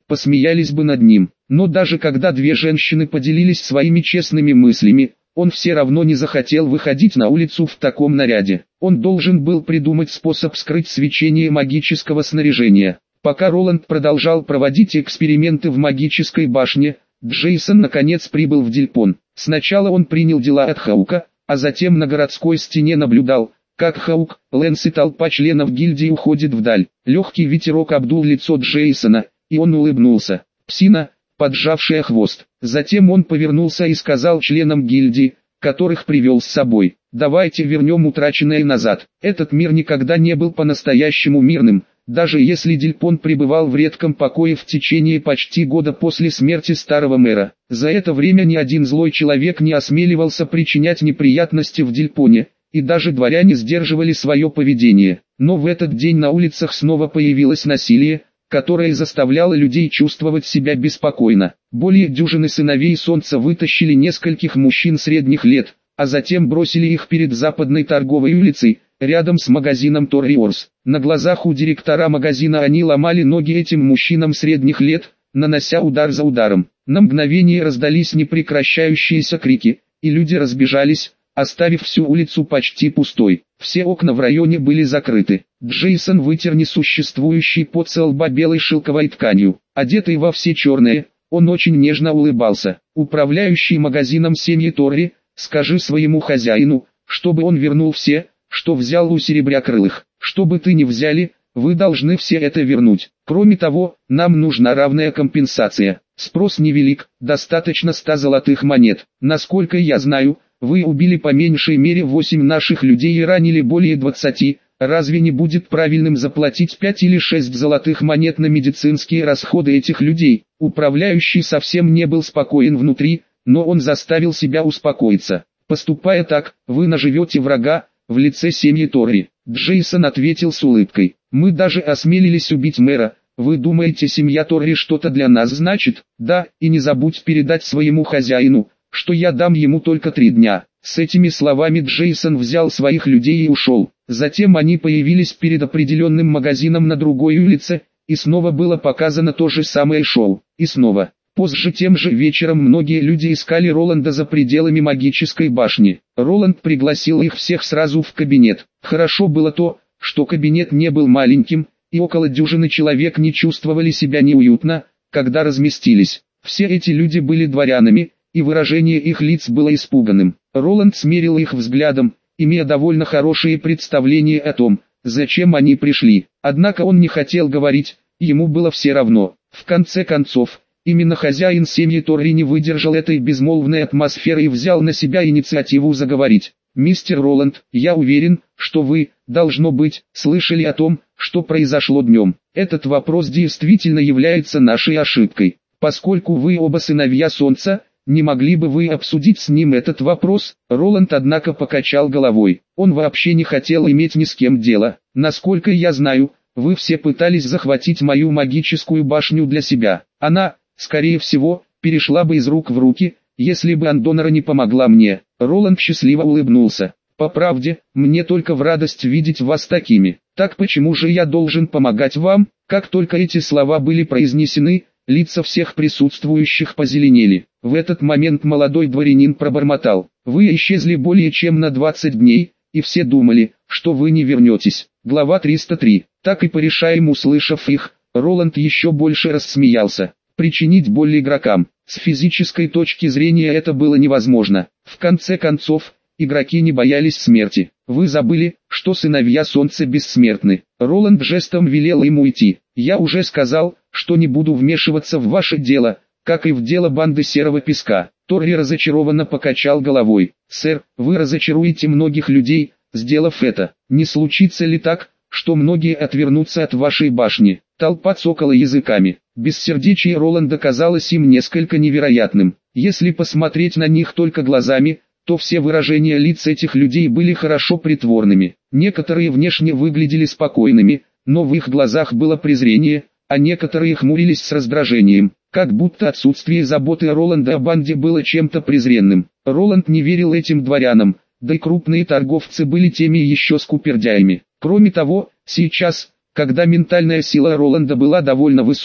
посмеялись бы над ним. Но даже когда две женщины поделились своими честными мыслями, он все равно не захотел выходить на улицу в таком наряде. Он должен был придумать способ скрыть свечение магического снаряжения. Пока Роланд продолжал проводить эксперименты в магической башне, Джейсон наконец прибыл в Дильпон. Сначала он принял дела от Хаука, а затем на городской стене наблюдал, как Хаук, Лэнс и толпа членов гильдии уходит вдаль. Легкий ветерок обдул лицо Джейсона, и он улыбнулся. Псина, поджавшая хвост. Затем он повернулся и сказал членам гильдии, которых привел с собой: «Давайте вернем утраченное назад». Этот мир никогда не был по-настоящему мирным, даже если Дильпон пребывал в редком покое в течение почти года после смерти старого мэра. За это время ни один злой человек не осмеливался причинять неприятности в Дильпоне, и даже дворяне сдерживали свое поведение. Но в этот день на улицах снова появилось насилие, которое заставляло людей чувствовать себя беспокойно. Более дюжины сыновей солнца вытащили нескольких мужчин средних лет, а затем бросили их перед западной торговой улицей, рядом с магазином Торриорс. На глазах у директора магазина они ломали ноги этим мужчинам средних лет, нанося удар за ударом. На мгновение раздались непрекращающиеся крики, и люди разбежались, оставив всю улицу почти пустой. Все окна в районе были закрыты. Джейсон вытер несуществующий пот со лба белой шелковой тканью. Одетый во все черное, он очень нежно улыбался. «Управляющий магазином семьи Торри, скажи своему хозяину, чтобы он вернул все, что взял у серебрякрылых. Что бы ты ни взяли, вы должны все это вернуть. Кроме того, нам нужна равная компенсация. Спрос невелик, достаточно ста золотых монет. Насколько я знаю, вы убили по меньшей мере восемь наших людей и ранили более двадцати. Разве не будет правильным заплатить пять или шесть золотых монет на медицинские расходы этих людей?» Управляющий совсем не был спокоен внутри, но он заставил себя успокоиться. «Поступая так, вы наживете врага в лице семьи Торри». Джейсон ответил с улыбкой: «Мы даже осмелились убить мэра. Вы думаете, семья Торри что-то для нас значит? Да, и не забудь передать своему хозяину, что я дам ему только три дня». С этими словами Джейсон взял своих людей и ушел. Затем они появились перед определенным магазином на другой улице, и снова было показано то же самое шоу. И снова. Позже тем же вечером многие люди искали Роланда за пределами магической башни. Роланд пригласил их всех сразу в кабинет. Хорошо было то, что кабинет не был маленьким, и около дюжины человек не чувствовали себя неуютно, когда разместились. Все эти люди были дворянами, и выражение их лиц было испуганным. Роланд смерил их взглядом, имея довольно хорошее представление о том, зачем они пришли. Однако он не хотел говорить, ему было все равно. В конце концов, именно хозяин семьи Торри не выдержал этой безмолвной атмосферы и взял на себя инициативу заговорить. «Мистер Роланд, я уверен, что вы, должно быть, слышали о том, что произошло днем. Этот вопрос действительно является нашей ошибкой. Поскольку вы оба сыновья Солнца, не могли бы вы обсудить с ним этот вопрос?» Роланд однако покачал головой. Он вообще не хотел иметь ни с кем дело. «Насколько я знаю, вы все пытались захватить мою магическую башню для себя. Она, скорее всего, перешла бы из рук в руки, если бы Андонора не помогла мне». Роланд счастливо улыбнулся. «По правде, мне только в радость видеть вас такими. Так почему же я должен помогать вам?» Как только эти слова были произнесены, лица всех присутствующих позеленели. В этот момент молодой дворянин пробормотал: «Вы исчезли более чем на двадцать дней, и все думали, что вы не вернетесь». Глава триста три. Так и порешаем, услышав их, Роланд еще больше рассмеялся. Причинить боль игрокам. С физической точки зрения это было невозможно. В конце концов, игроки не боялись смерти. «Вы забыли, что сыновья Солнца бессмертны». Роланд жестом велел им уйти. «Я уже сказал, что не буду вмешиваться в ваше дело, как и в дело банды Серого Песка». Торри разочарованно покачал головой. «Сэр, вы разочаруете многих людей, сделав это. Не случится ли так, что многие отвернутся от вашей башни?» Толпа цокала языками. Бессердечие Роланда казалось им несколько невероятным. Если посмотреть на них только глазами, то все выражения лиц этих людей были хорошо притворными. Некоторые внешне выглядели спокойными, но в их глазах было презрение, а некоторые хмурились с раздражением, как будто отсутствие заботы Роланда о банде было чем-то презренным. Роланд не верил этим дворянам, да и крупные торговцы были теми еще скупердяями. Кроме того, сейчас, когда ментальная сила Роланда была довольно высокой,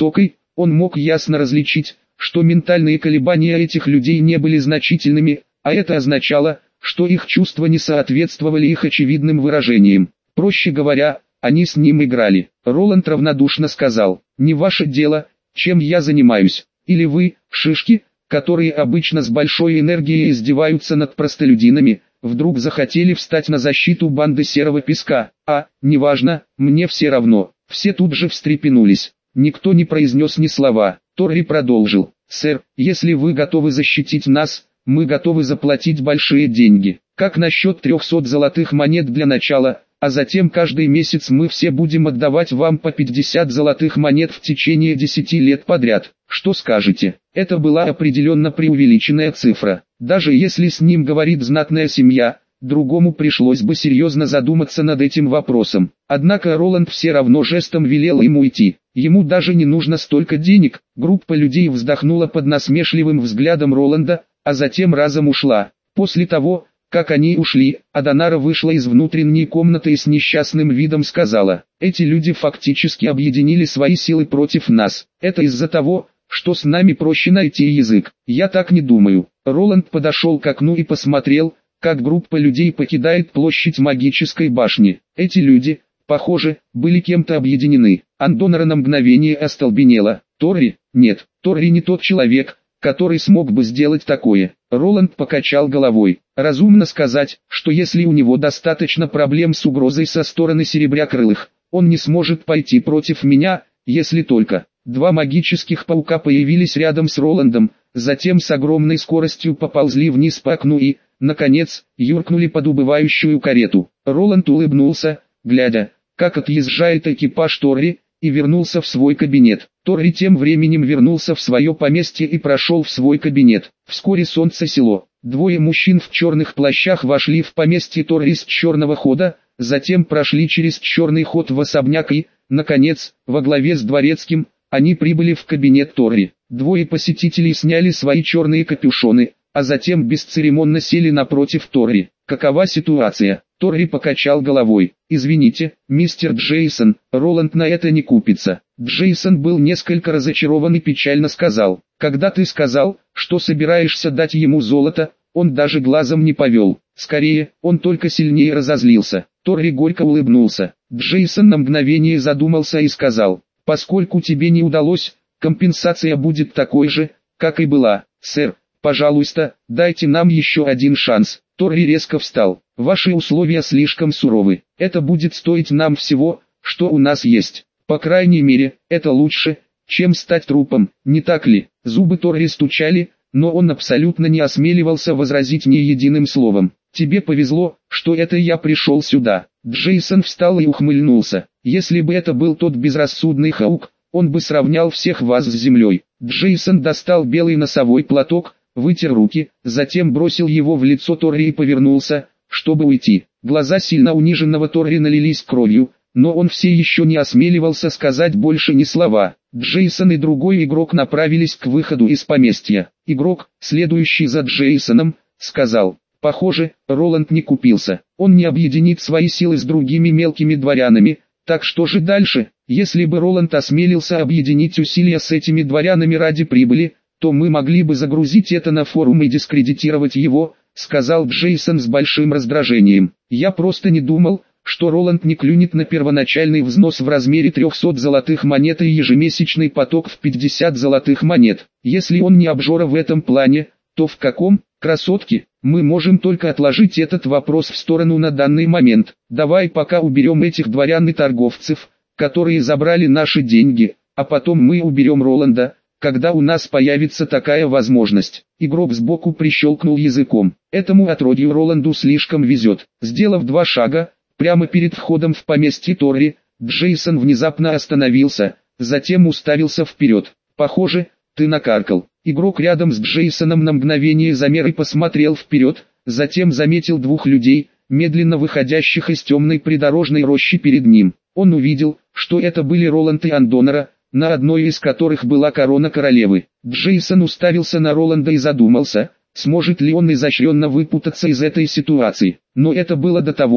он мог ясно различить, что ментальные колебания этих людей не были значительными, а это означало, что их чувства не соответствовали их очевидным выражениям. Проще говоря, они с ним играли. Роланд равнодушно сказал: «Не ваше дело, чем я занимаюсь. Или вы, шишки, которые обычно с большой энергией издеваются над простолюдинами, вдруг захотели встать на защиту банды Серого Песка? А, неважно, мне все равно». Все тут же встрепенулись. Никто не произнес ни слова. Торри продолжил: «Сэр, если вы готовы защитить нас, мы готовы заплатить большие деньги. Как насчет трехсот золотых монет для начала, а затем каждый месяц мы все будем отдавать вам по пятьдесят золотых монет в течение десяти лет подряд? Что скажете?» Это была определенно преувеличенная цифра. Даже если с ним говорит знатная семья, другому пришлось бы серьезно задуматься над этим вопросом. Однако Роланд все равно жестом велел ему идти. Ему даже не нужно столько денег. Группа людей вздохнула под насмешливым взглядом Роланда, а затем разом ушла. После того, как они ушли, Адонара вышла из внутренней комнаты и с несчастным видом сказала: «Эти люди фактически объединили свои силы против нас. Это из-за того, что с нами проще найти язык. Я так не думаю». Роланд подошел к окну и посмотрел, как группа людей покидает площадь магической башни. Эти люди, похоже, были кем-то объединены. Андонара на мгновение остолбенела. Торри? Нет, Торри не тот человек, который смог бы сделать такое. Роланд покачал головой. Разумно сказать, что если у него достаточно проблем с угрозой со стороны Серебрякрылых, он не сможет пойти против меня, если только. Два магических паука появились рядом с Роландом, затем с огромной скоростью поползли вниз по окну и, наконец, юркнули под убывающую карету. Роланд улыбнулся, глядя, как отъезжает экипаж Торри, и вернулся в свой кабинет. Торри тем временем вернулся в свое поместье и прошел в свой кабинет. Вскоре солнце село. Двое мужчин в черных плащах вошли в поместье Торри с черного хода, затем прошли через черный ход в особняк и, наконец, во главе с дворецким, они прибыли в кабинет Торри. Двое посетителей сняли свои черные капюшоны, а затем бесцеремонно сели напротив Торри. «Какова ситуация?» Торри покачал головой. «Извините, мистер Джейсон, Роланд на это не купится». Джейсон был несколько разочарован и печально сказал: «Когда ты сказал, что собираешься дать ему золото, он даже глазом не повел. Скорее, он только сильнее разозлился». Торри горько улыбнулся. Джейсон на мгновение задумался и сказал: «Поскольку тебе не удалось, компенсация будет такой же, как и была. Сэр, пожалуйста, дайте нам еще один шанс». Торри резко встал. «Ваши условия слишком суровы. Это будет стоить нам всего, что у нас есть. По крайней мере, это лучше, чем стать трупом, не так ли?» Зубы Торри стучали, но он абсолютно не осмеливался возразить ни единым словом. «Тебе повезло, что это я пришел сюда». Джейсон встал и ухмыльнулся. «Если бы это был тот безрассудный Хаук, он бы сравнял всех вас с землей». Джейсон достал белый носовой платок, вытер руки, затем бросил его в лицо Торри и повернулся, чтобы уйти. Глаза сильно униженного Торри налились кровью, но он все еще не осмеливался сказать больше ни слова. Джейсон и другой игрок направились к выходу из поместья. Игрок, следующий за Джейсоном, сказал: «Похоже, Роланд не купился. Он не объединит свои силы с другими мелкими дворянами, так что же дальше? Если бы Роланд осмелился объединить усилия с этими дворянами ради прибыли, то мы могли бы загрузить это на форум и дискредитировать его», — сказал Джейсон с большим раздражением. «Я просто не думал, что Роланд не клюнет на первоначальный взнос в размере трехсот золотых монет и ежемесячный поток в пятьдесят золотых монет. Если он не обжора в этом плане, то в каком, красотки? Мы можем только отложить этот вопрос в сторону на данный момент. Давай пока уберем этих дворян и торговцев, которые забрали наши деньги, а потом мы уберем Роланда, когда у нас появится такая возможность». Игрок сбоку прищелкнул языком. «Этому отродью Роланду слишком везет». Сделав два шага, прямо перед входом в поместье Торри, Джейсон внезапно остановился, затем уставился вперед. «Похоже, ты накаркал». Игрок рядом с Джейсоном на мгновение замер и посмотрел вперед, затем заметил двух людей, медленно выходящих из темной придорожной рощи перед ним. Он увидел, что это были Роланд и Андонара, на одной из которых была корона королевы. Джейсон уставился на Роланда и задумался, сможет ли он изощренно выпутаться из этой ситуации. Но это было до того,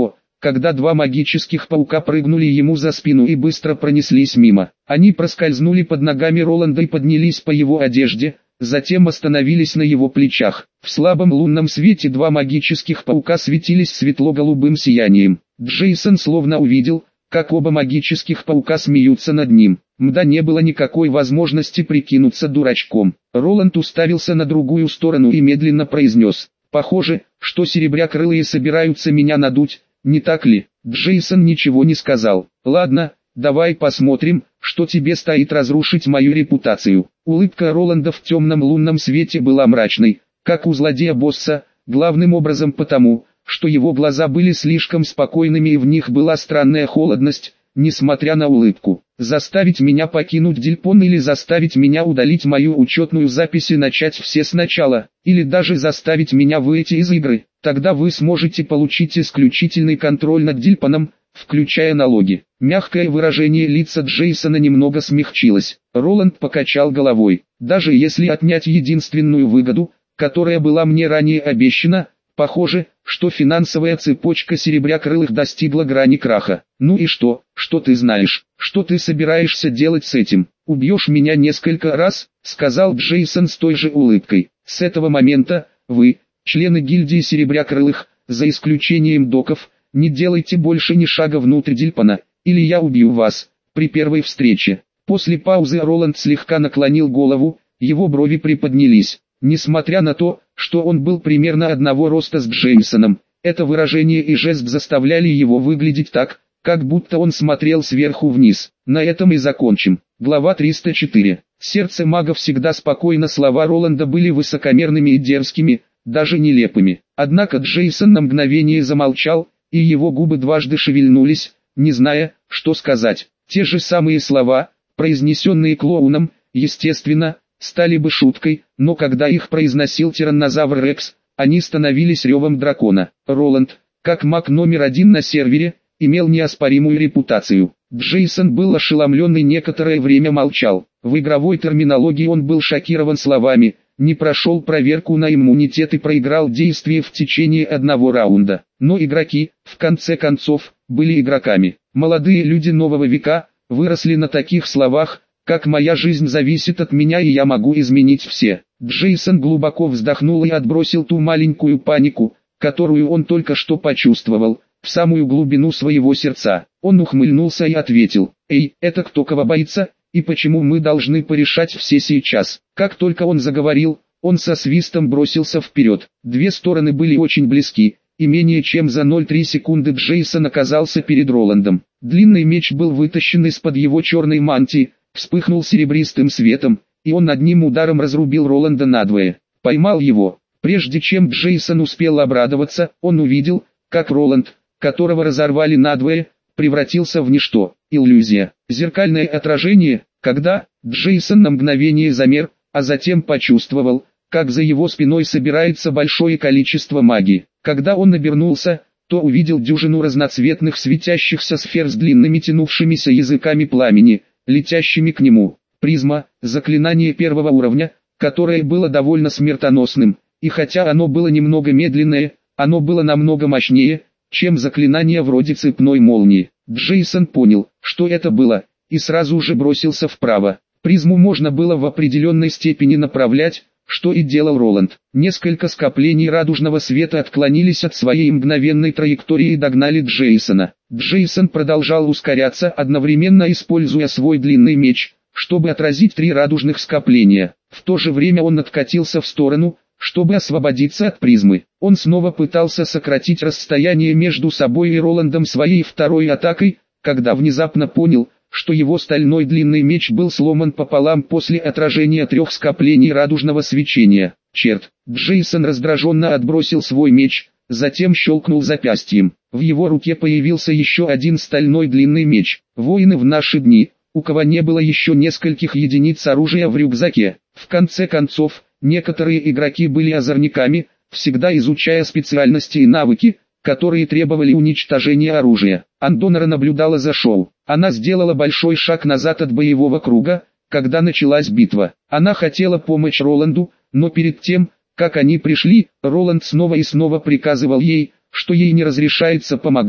когда два магических паука прыгнули ему за спину и быстро пронеслись мимо. Они проскользнули под ногами Роланда и поднялись по его одежде, затем остановились на его плечах. В слабом лунном свете два магических паука светились светло-голубым сиянием. Джейсон словно увидел, как оба магических паука смеются над ним. Мда не было никакой возможности прикинуться дурачком. Роланд уставился на другую сторону и медленно произнес: «Похоже, что серебрякрылые собираются меня надуть, не так ли?» Джейсон ничего не сказал. «Ладно, давай посмотрим, что тебе стоит разрушить мою репутацию». Улыбка Роланда в темном лунном свете была мрачной, как у злодея-босса, главным образом потому, что его глаза были слишком спокойными и в них была странная холодность, несмотря на улыбку. «Заставить меня покинуть Дильпон или заставить меня удалить мою учетную запись и начать все сначала, или даже заставить меня выйти из игры, тогда вы сможете получить исключительный контроль над Дильпоном, включая налоги». Мягкое выражение лица Джейсона немного смягчилось. Роланд покачал головой. «Даже если отнять единственную выгоду, которая была мне ранее обещана, похоже, что финансовая цепочка серебрякрылых достигла грани краха. Ну и что, что ты знаешь, что ты собираешься делать с этим? Убьешь меня несколько раз?» — сказал Джейсон с той же улыбкой. «С этого момента, вы, члены гильдии серебрякрылых, за исключением доков, не делайте больше ни шага внутрь Дильпона, или я убью вас, при первой встрече». После паузы Роланд слегка наклонил голову, его брови приподнялись. Несмотря на то, что он был примерно одного роста с Джейсоном, это выражение и жест заставляли его выглядеть так, как будто он смотрел сверху вниз. На этом и закончим. Глава триста четыре. Сердце мага всегда спокойно. Слова Роланда были высокомерными и дерзкими, даже нелепыми. Однако Джейсон на мгновение замолчал, и его губы дважды шевельнулись, не зная, что сказать. Те же самые слова, произнесенные клоуном, естественно, стали бы шуткой, но когда их произносил тираннозавр Рекс, они становились ревом дракона. Роланд, как маг номер один на сервере, имел неоспоримую репутацию. Джейсон был ошеломлен и некоторое время молчал. В игровой терминологии он был шокирован словами: «не прошел проверку на иммунитет и проиграл действие в течение одного раунда». Но игроки, в конце концов, были игроками. Молодые люди нового века выросли на таких словах, как «моя жизнь зависит от меня и я могу изменить все». Джейсон глубоко вздохнул и отбросил ту маленькую панику, которую он только что почувствовал, в самую глубину своего сердца. Он ухмыльнулся и ответил: «Эй, это кто кого боится, и почему мы должны порешать все сейчас?» Как только он заговорил, он со свистом бросился вперед. Две стороны были очень близки, и менее чем за ноль целых три секунды Джейсон оказался перед Роландом. Длинный меч был вытащен из-под его черной мантии, вспыхнул серебристым светом, и он одним ударом разрубил Роланда надвое. Поймал его. Прежде чем Джейсон успел обрадоваться, он увидел, как Роланд, которого разорвали надвое, превратился в ничто. Иллюзия. Зеркальное отражение, когда Джейсон на мгновение замер, а затем почувствовал, как за его спиной собирается большое количество магии. Когда он обернулся, то увидел дюжину разноцветных светящихся сфер с длинными тянувшимися языками пламени, летящими к нему. Призма, заклинание первого уровня, которое было довольно смертоносным, и хотя оно было немного медленное, оно было намного мощнее, чем заклинание вроде цепной молнии. Джейсон понял, что это было, и сразу же бросился вправо. Призму можно было в определенной степени направлять, что и делал Роланд. Несколько скоплений радужного света отклонились от своей мгновенной траектории и догнали Джейсона. Джейсон продолжал ускоряться, одновременно используя свой длинный меч, чтобы отразить три радужных скопления. В то же время он откатился в сторону, чтобы освободиться от призмы. Он снова пытался сократить расстояние между собой и Роландом своей второй атакой, когда внезапно понял, что его стальной длинный меч был сломан пополам после отражения трех скоплений радужного свечения. Черт! Джейсон раздраженно отбросил свой меч, затем щелкнул запястьем. В его руке появился еще один стальной длинный меч. Воины в наши дни, у кого не было еще нескольких единиц оружия в рюкзаке. В конце концов, некоторые игроки были озорниками, всегда изучая специальности и навыки, которые требовали уничтожения оружия. Андонора наблюдала за шоу. Она сделала большой шаг назад от боевого круга, когда началась битва. Она хотела помочь Роланду, но перед тем, как они пришли, Роланд снова и снова приказывал ей, что ей не разрешается помогать,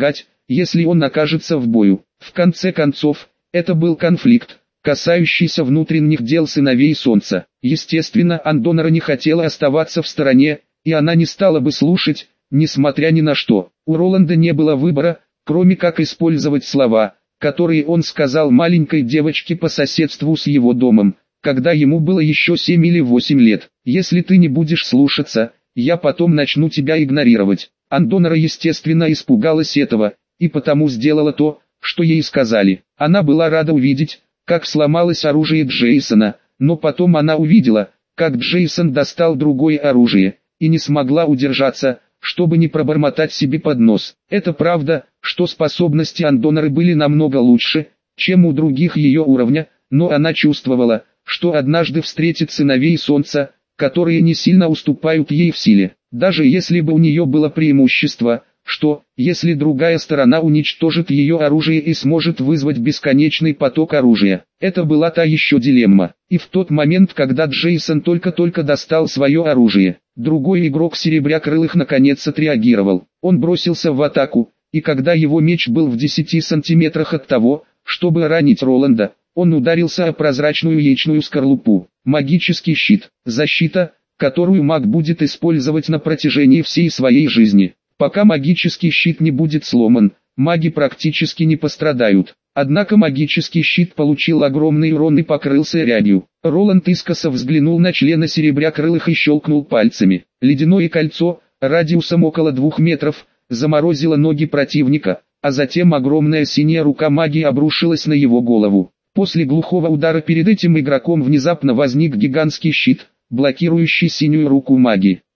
если он окажется в бою. В конце концов, это был конфликт, касающийся внутренних дел сыновей Солнца. Естественно, Андонора не хотела оставаться в стороне, и она не стала бы слушать, несмотря ни на что. У Роланда не было выбора, кроме как использовать слова, которые он сказал маленькой девочке по соседству с его домом, когда ему было еще семь или восемь лет. «Если ты не будешь слушаться, я потом начну тебя игнорировать». Андонора естественно испугалась этого, и потому сделала то, что ей сказали. Она была рада увидеть, как сломалось оружие Джейсона, но потом она увидела, как Джейсон достал другое оружие, и не смогла удержаться, чтобы не пробормотать себе под нос. Это правда, что способности Андоноры были намного лучше, чем у других ее уровня, но она чувствовала, что однажды встретит сыновей Солнца, которые не сильно уступают ей в силе. Даже если бы у нее было преимущество, что, если другая сторона уничтожит ее оружие и сможет вызвать бесконечный поток оружия. Это была та еще дилемма. И в тот момент, когда Джейсон только-только достал свое оружие, другой игрок Серебрякрылых наконец отреагировал. Он бросился в атаку, и когда его меч был в десяти сантиметрах от того, чтобы ранить Роланда, он ударился о прозрачную яичную скорлупу. Магический щит. Защита, которую маг будет использовать на протяжении всей своей жизни. Пока магический щит не будет сломан, маги практически не пострадают. Однако магический щит получил огромный урон и покрылся рябью. Роланд искоса взглянул на члена Серебрякрылых и щелкнул пальцами. Ледяное кольцо, радиусом около двух метров, заморозило ноги противника, а затем огромная синяя рука магии обрушилась на его голову. После глухого удара перед этим игроком внезапно возник гигантский щит, блокирующий синюю руку маги.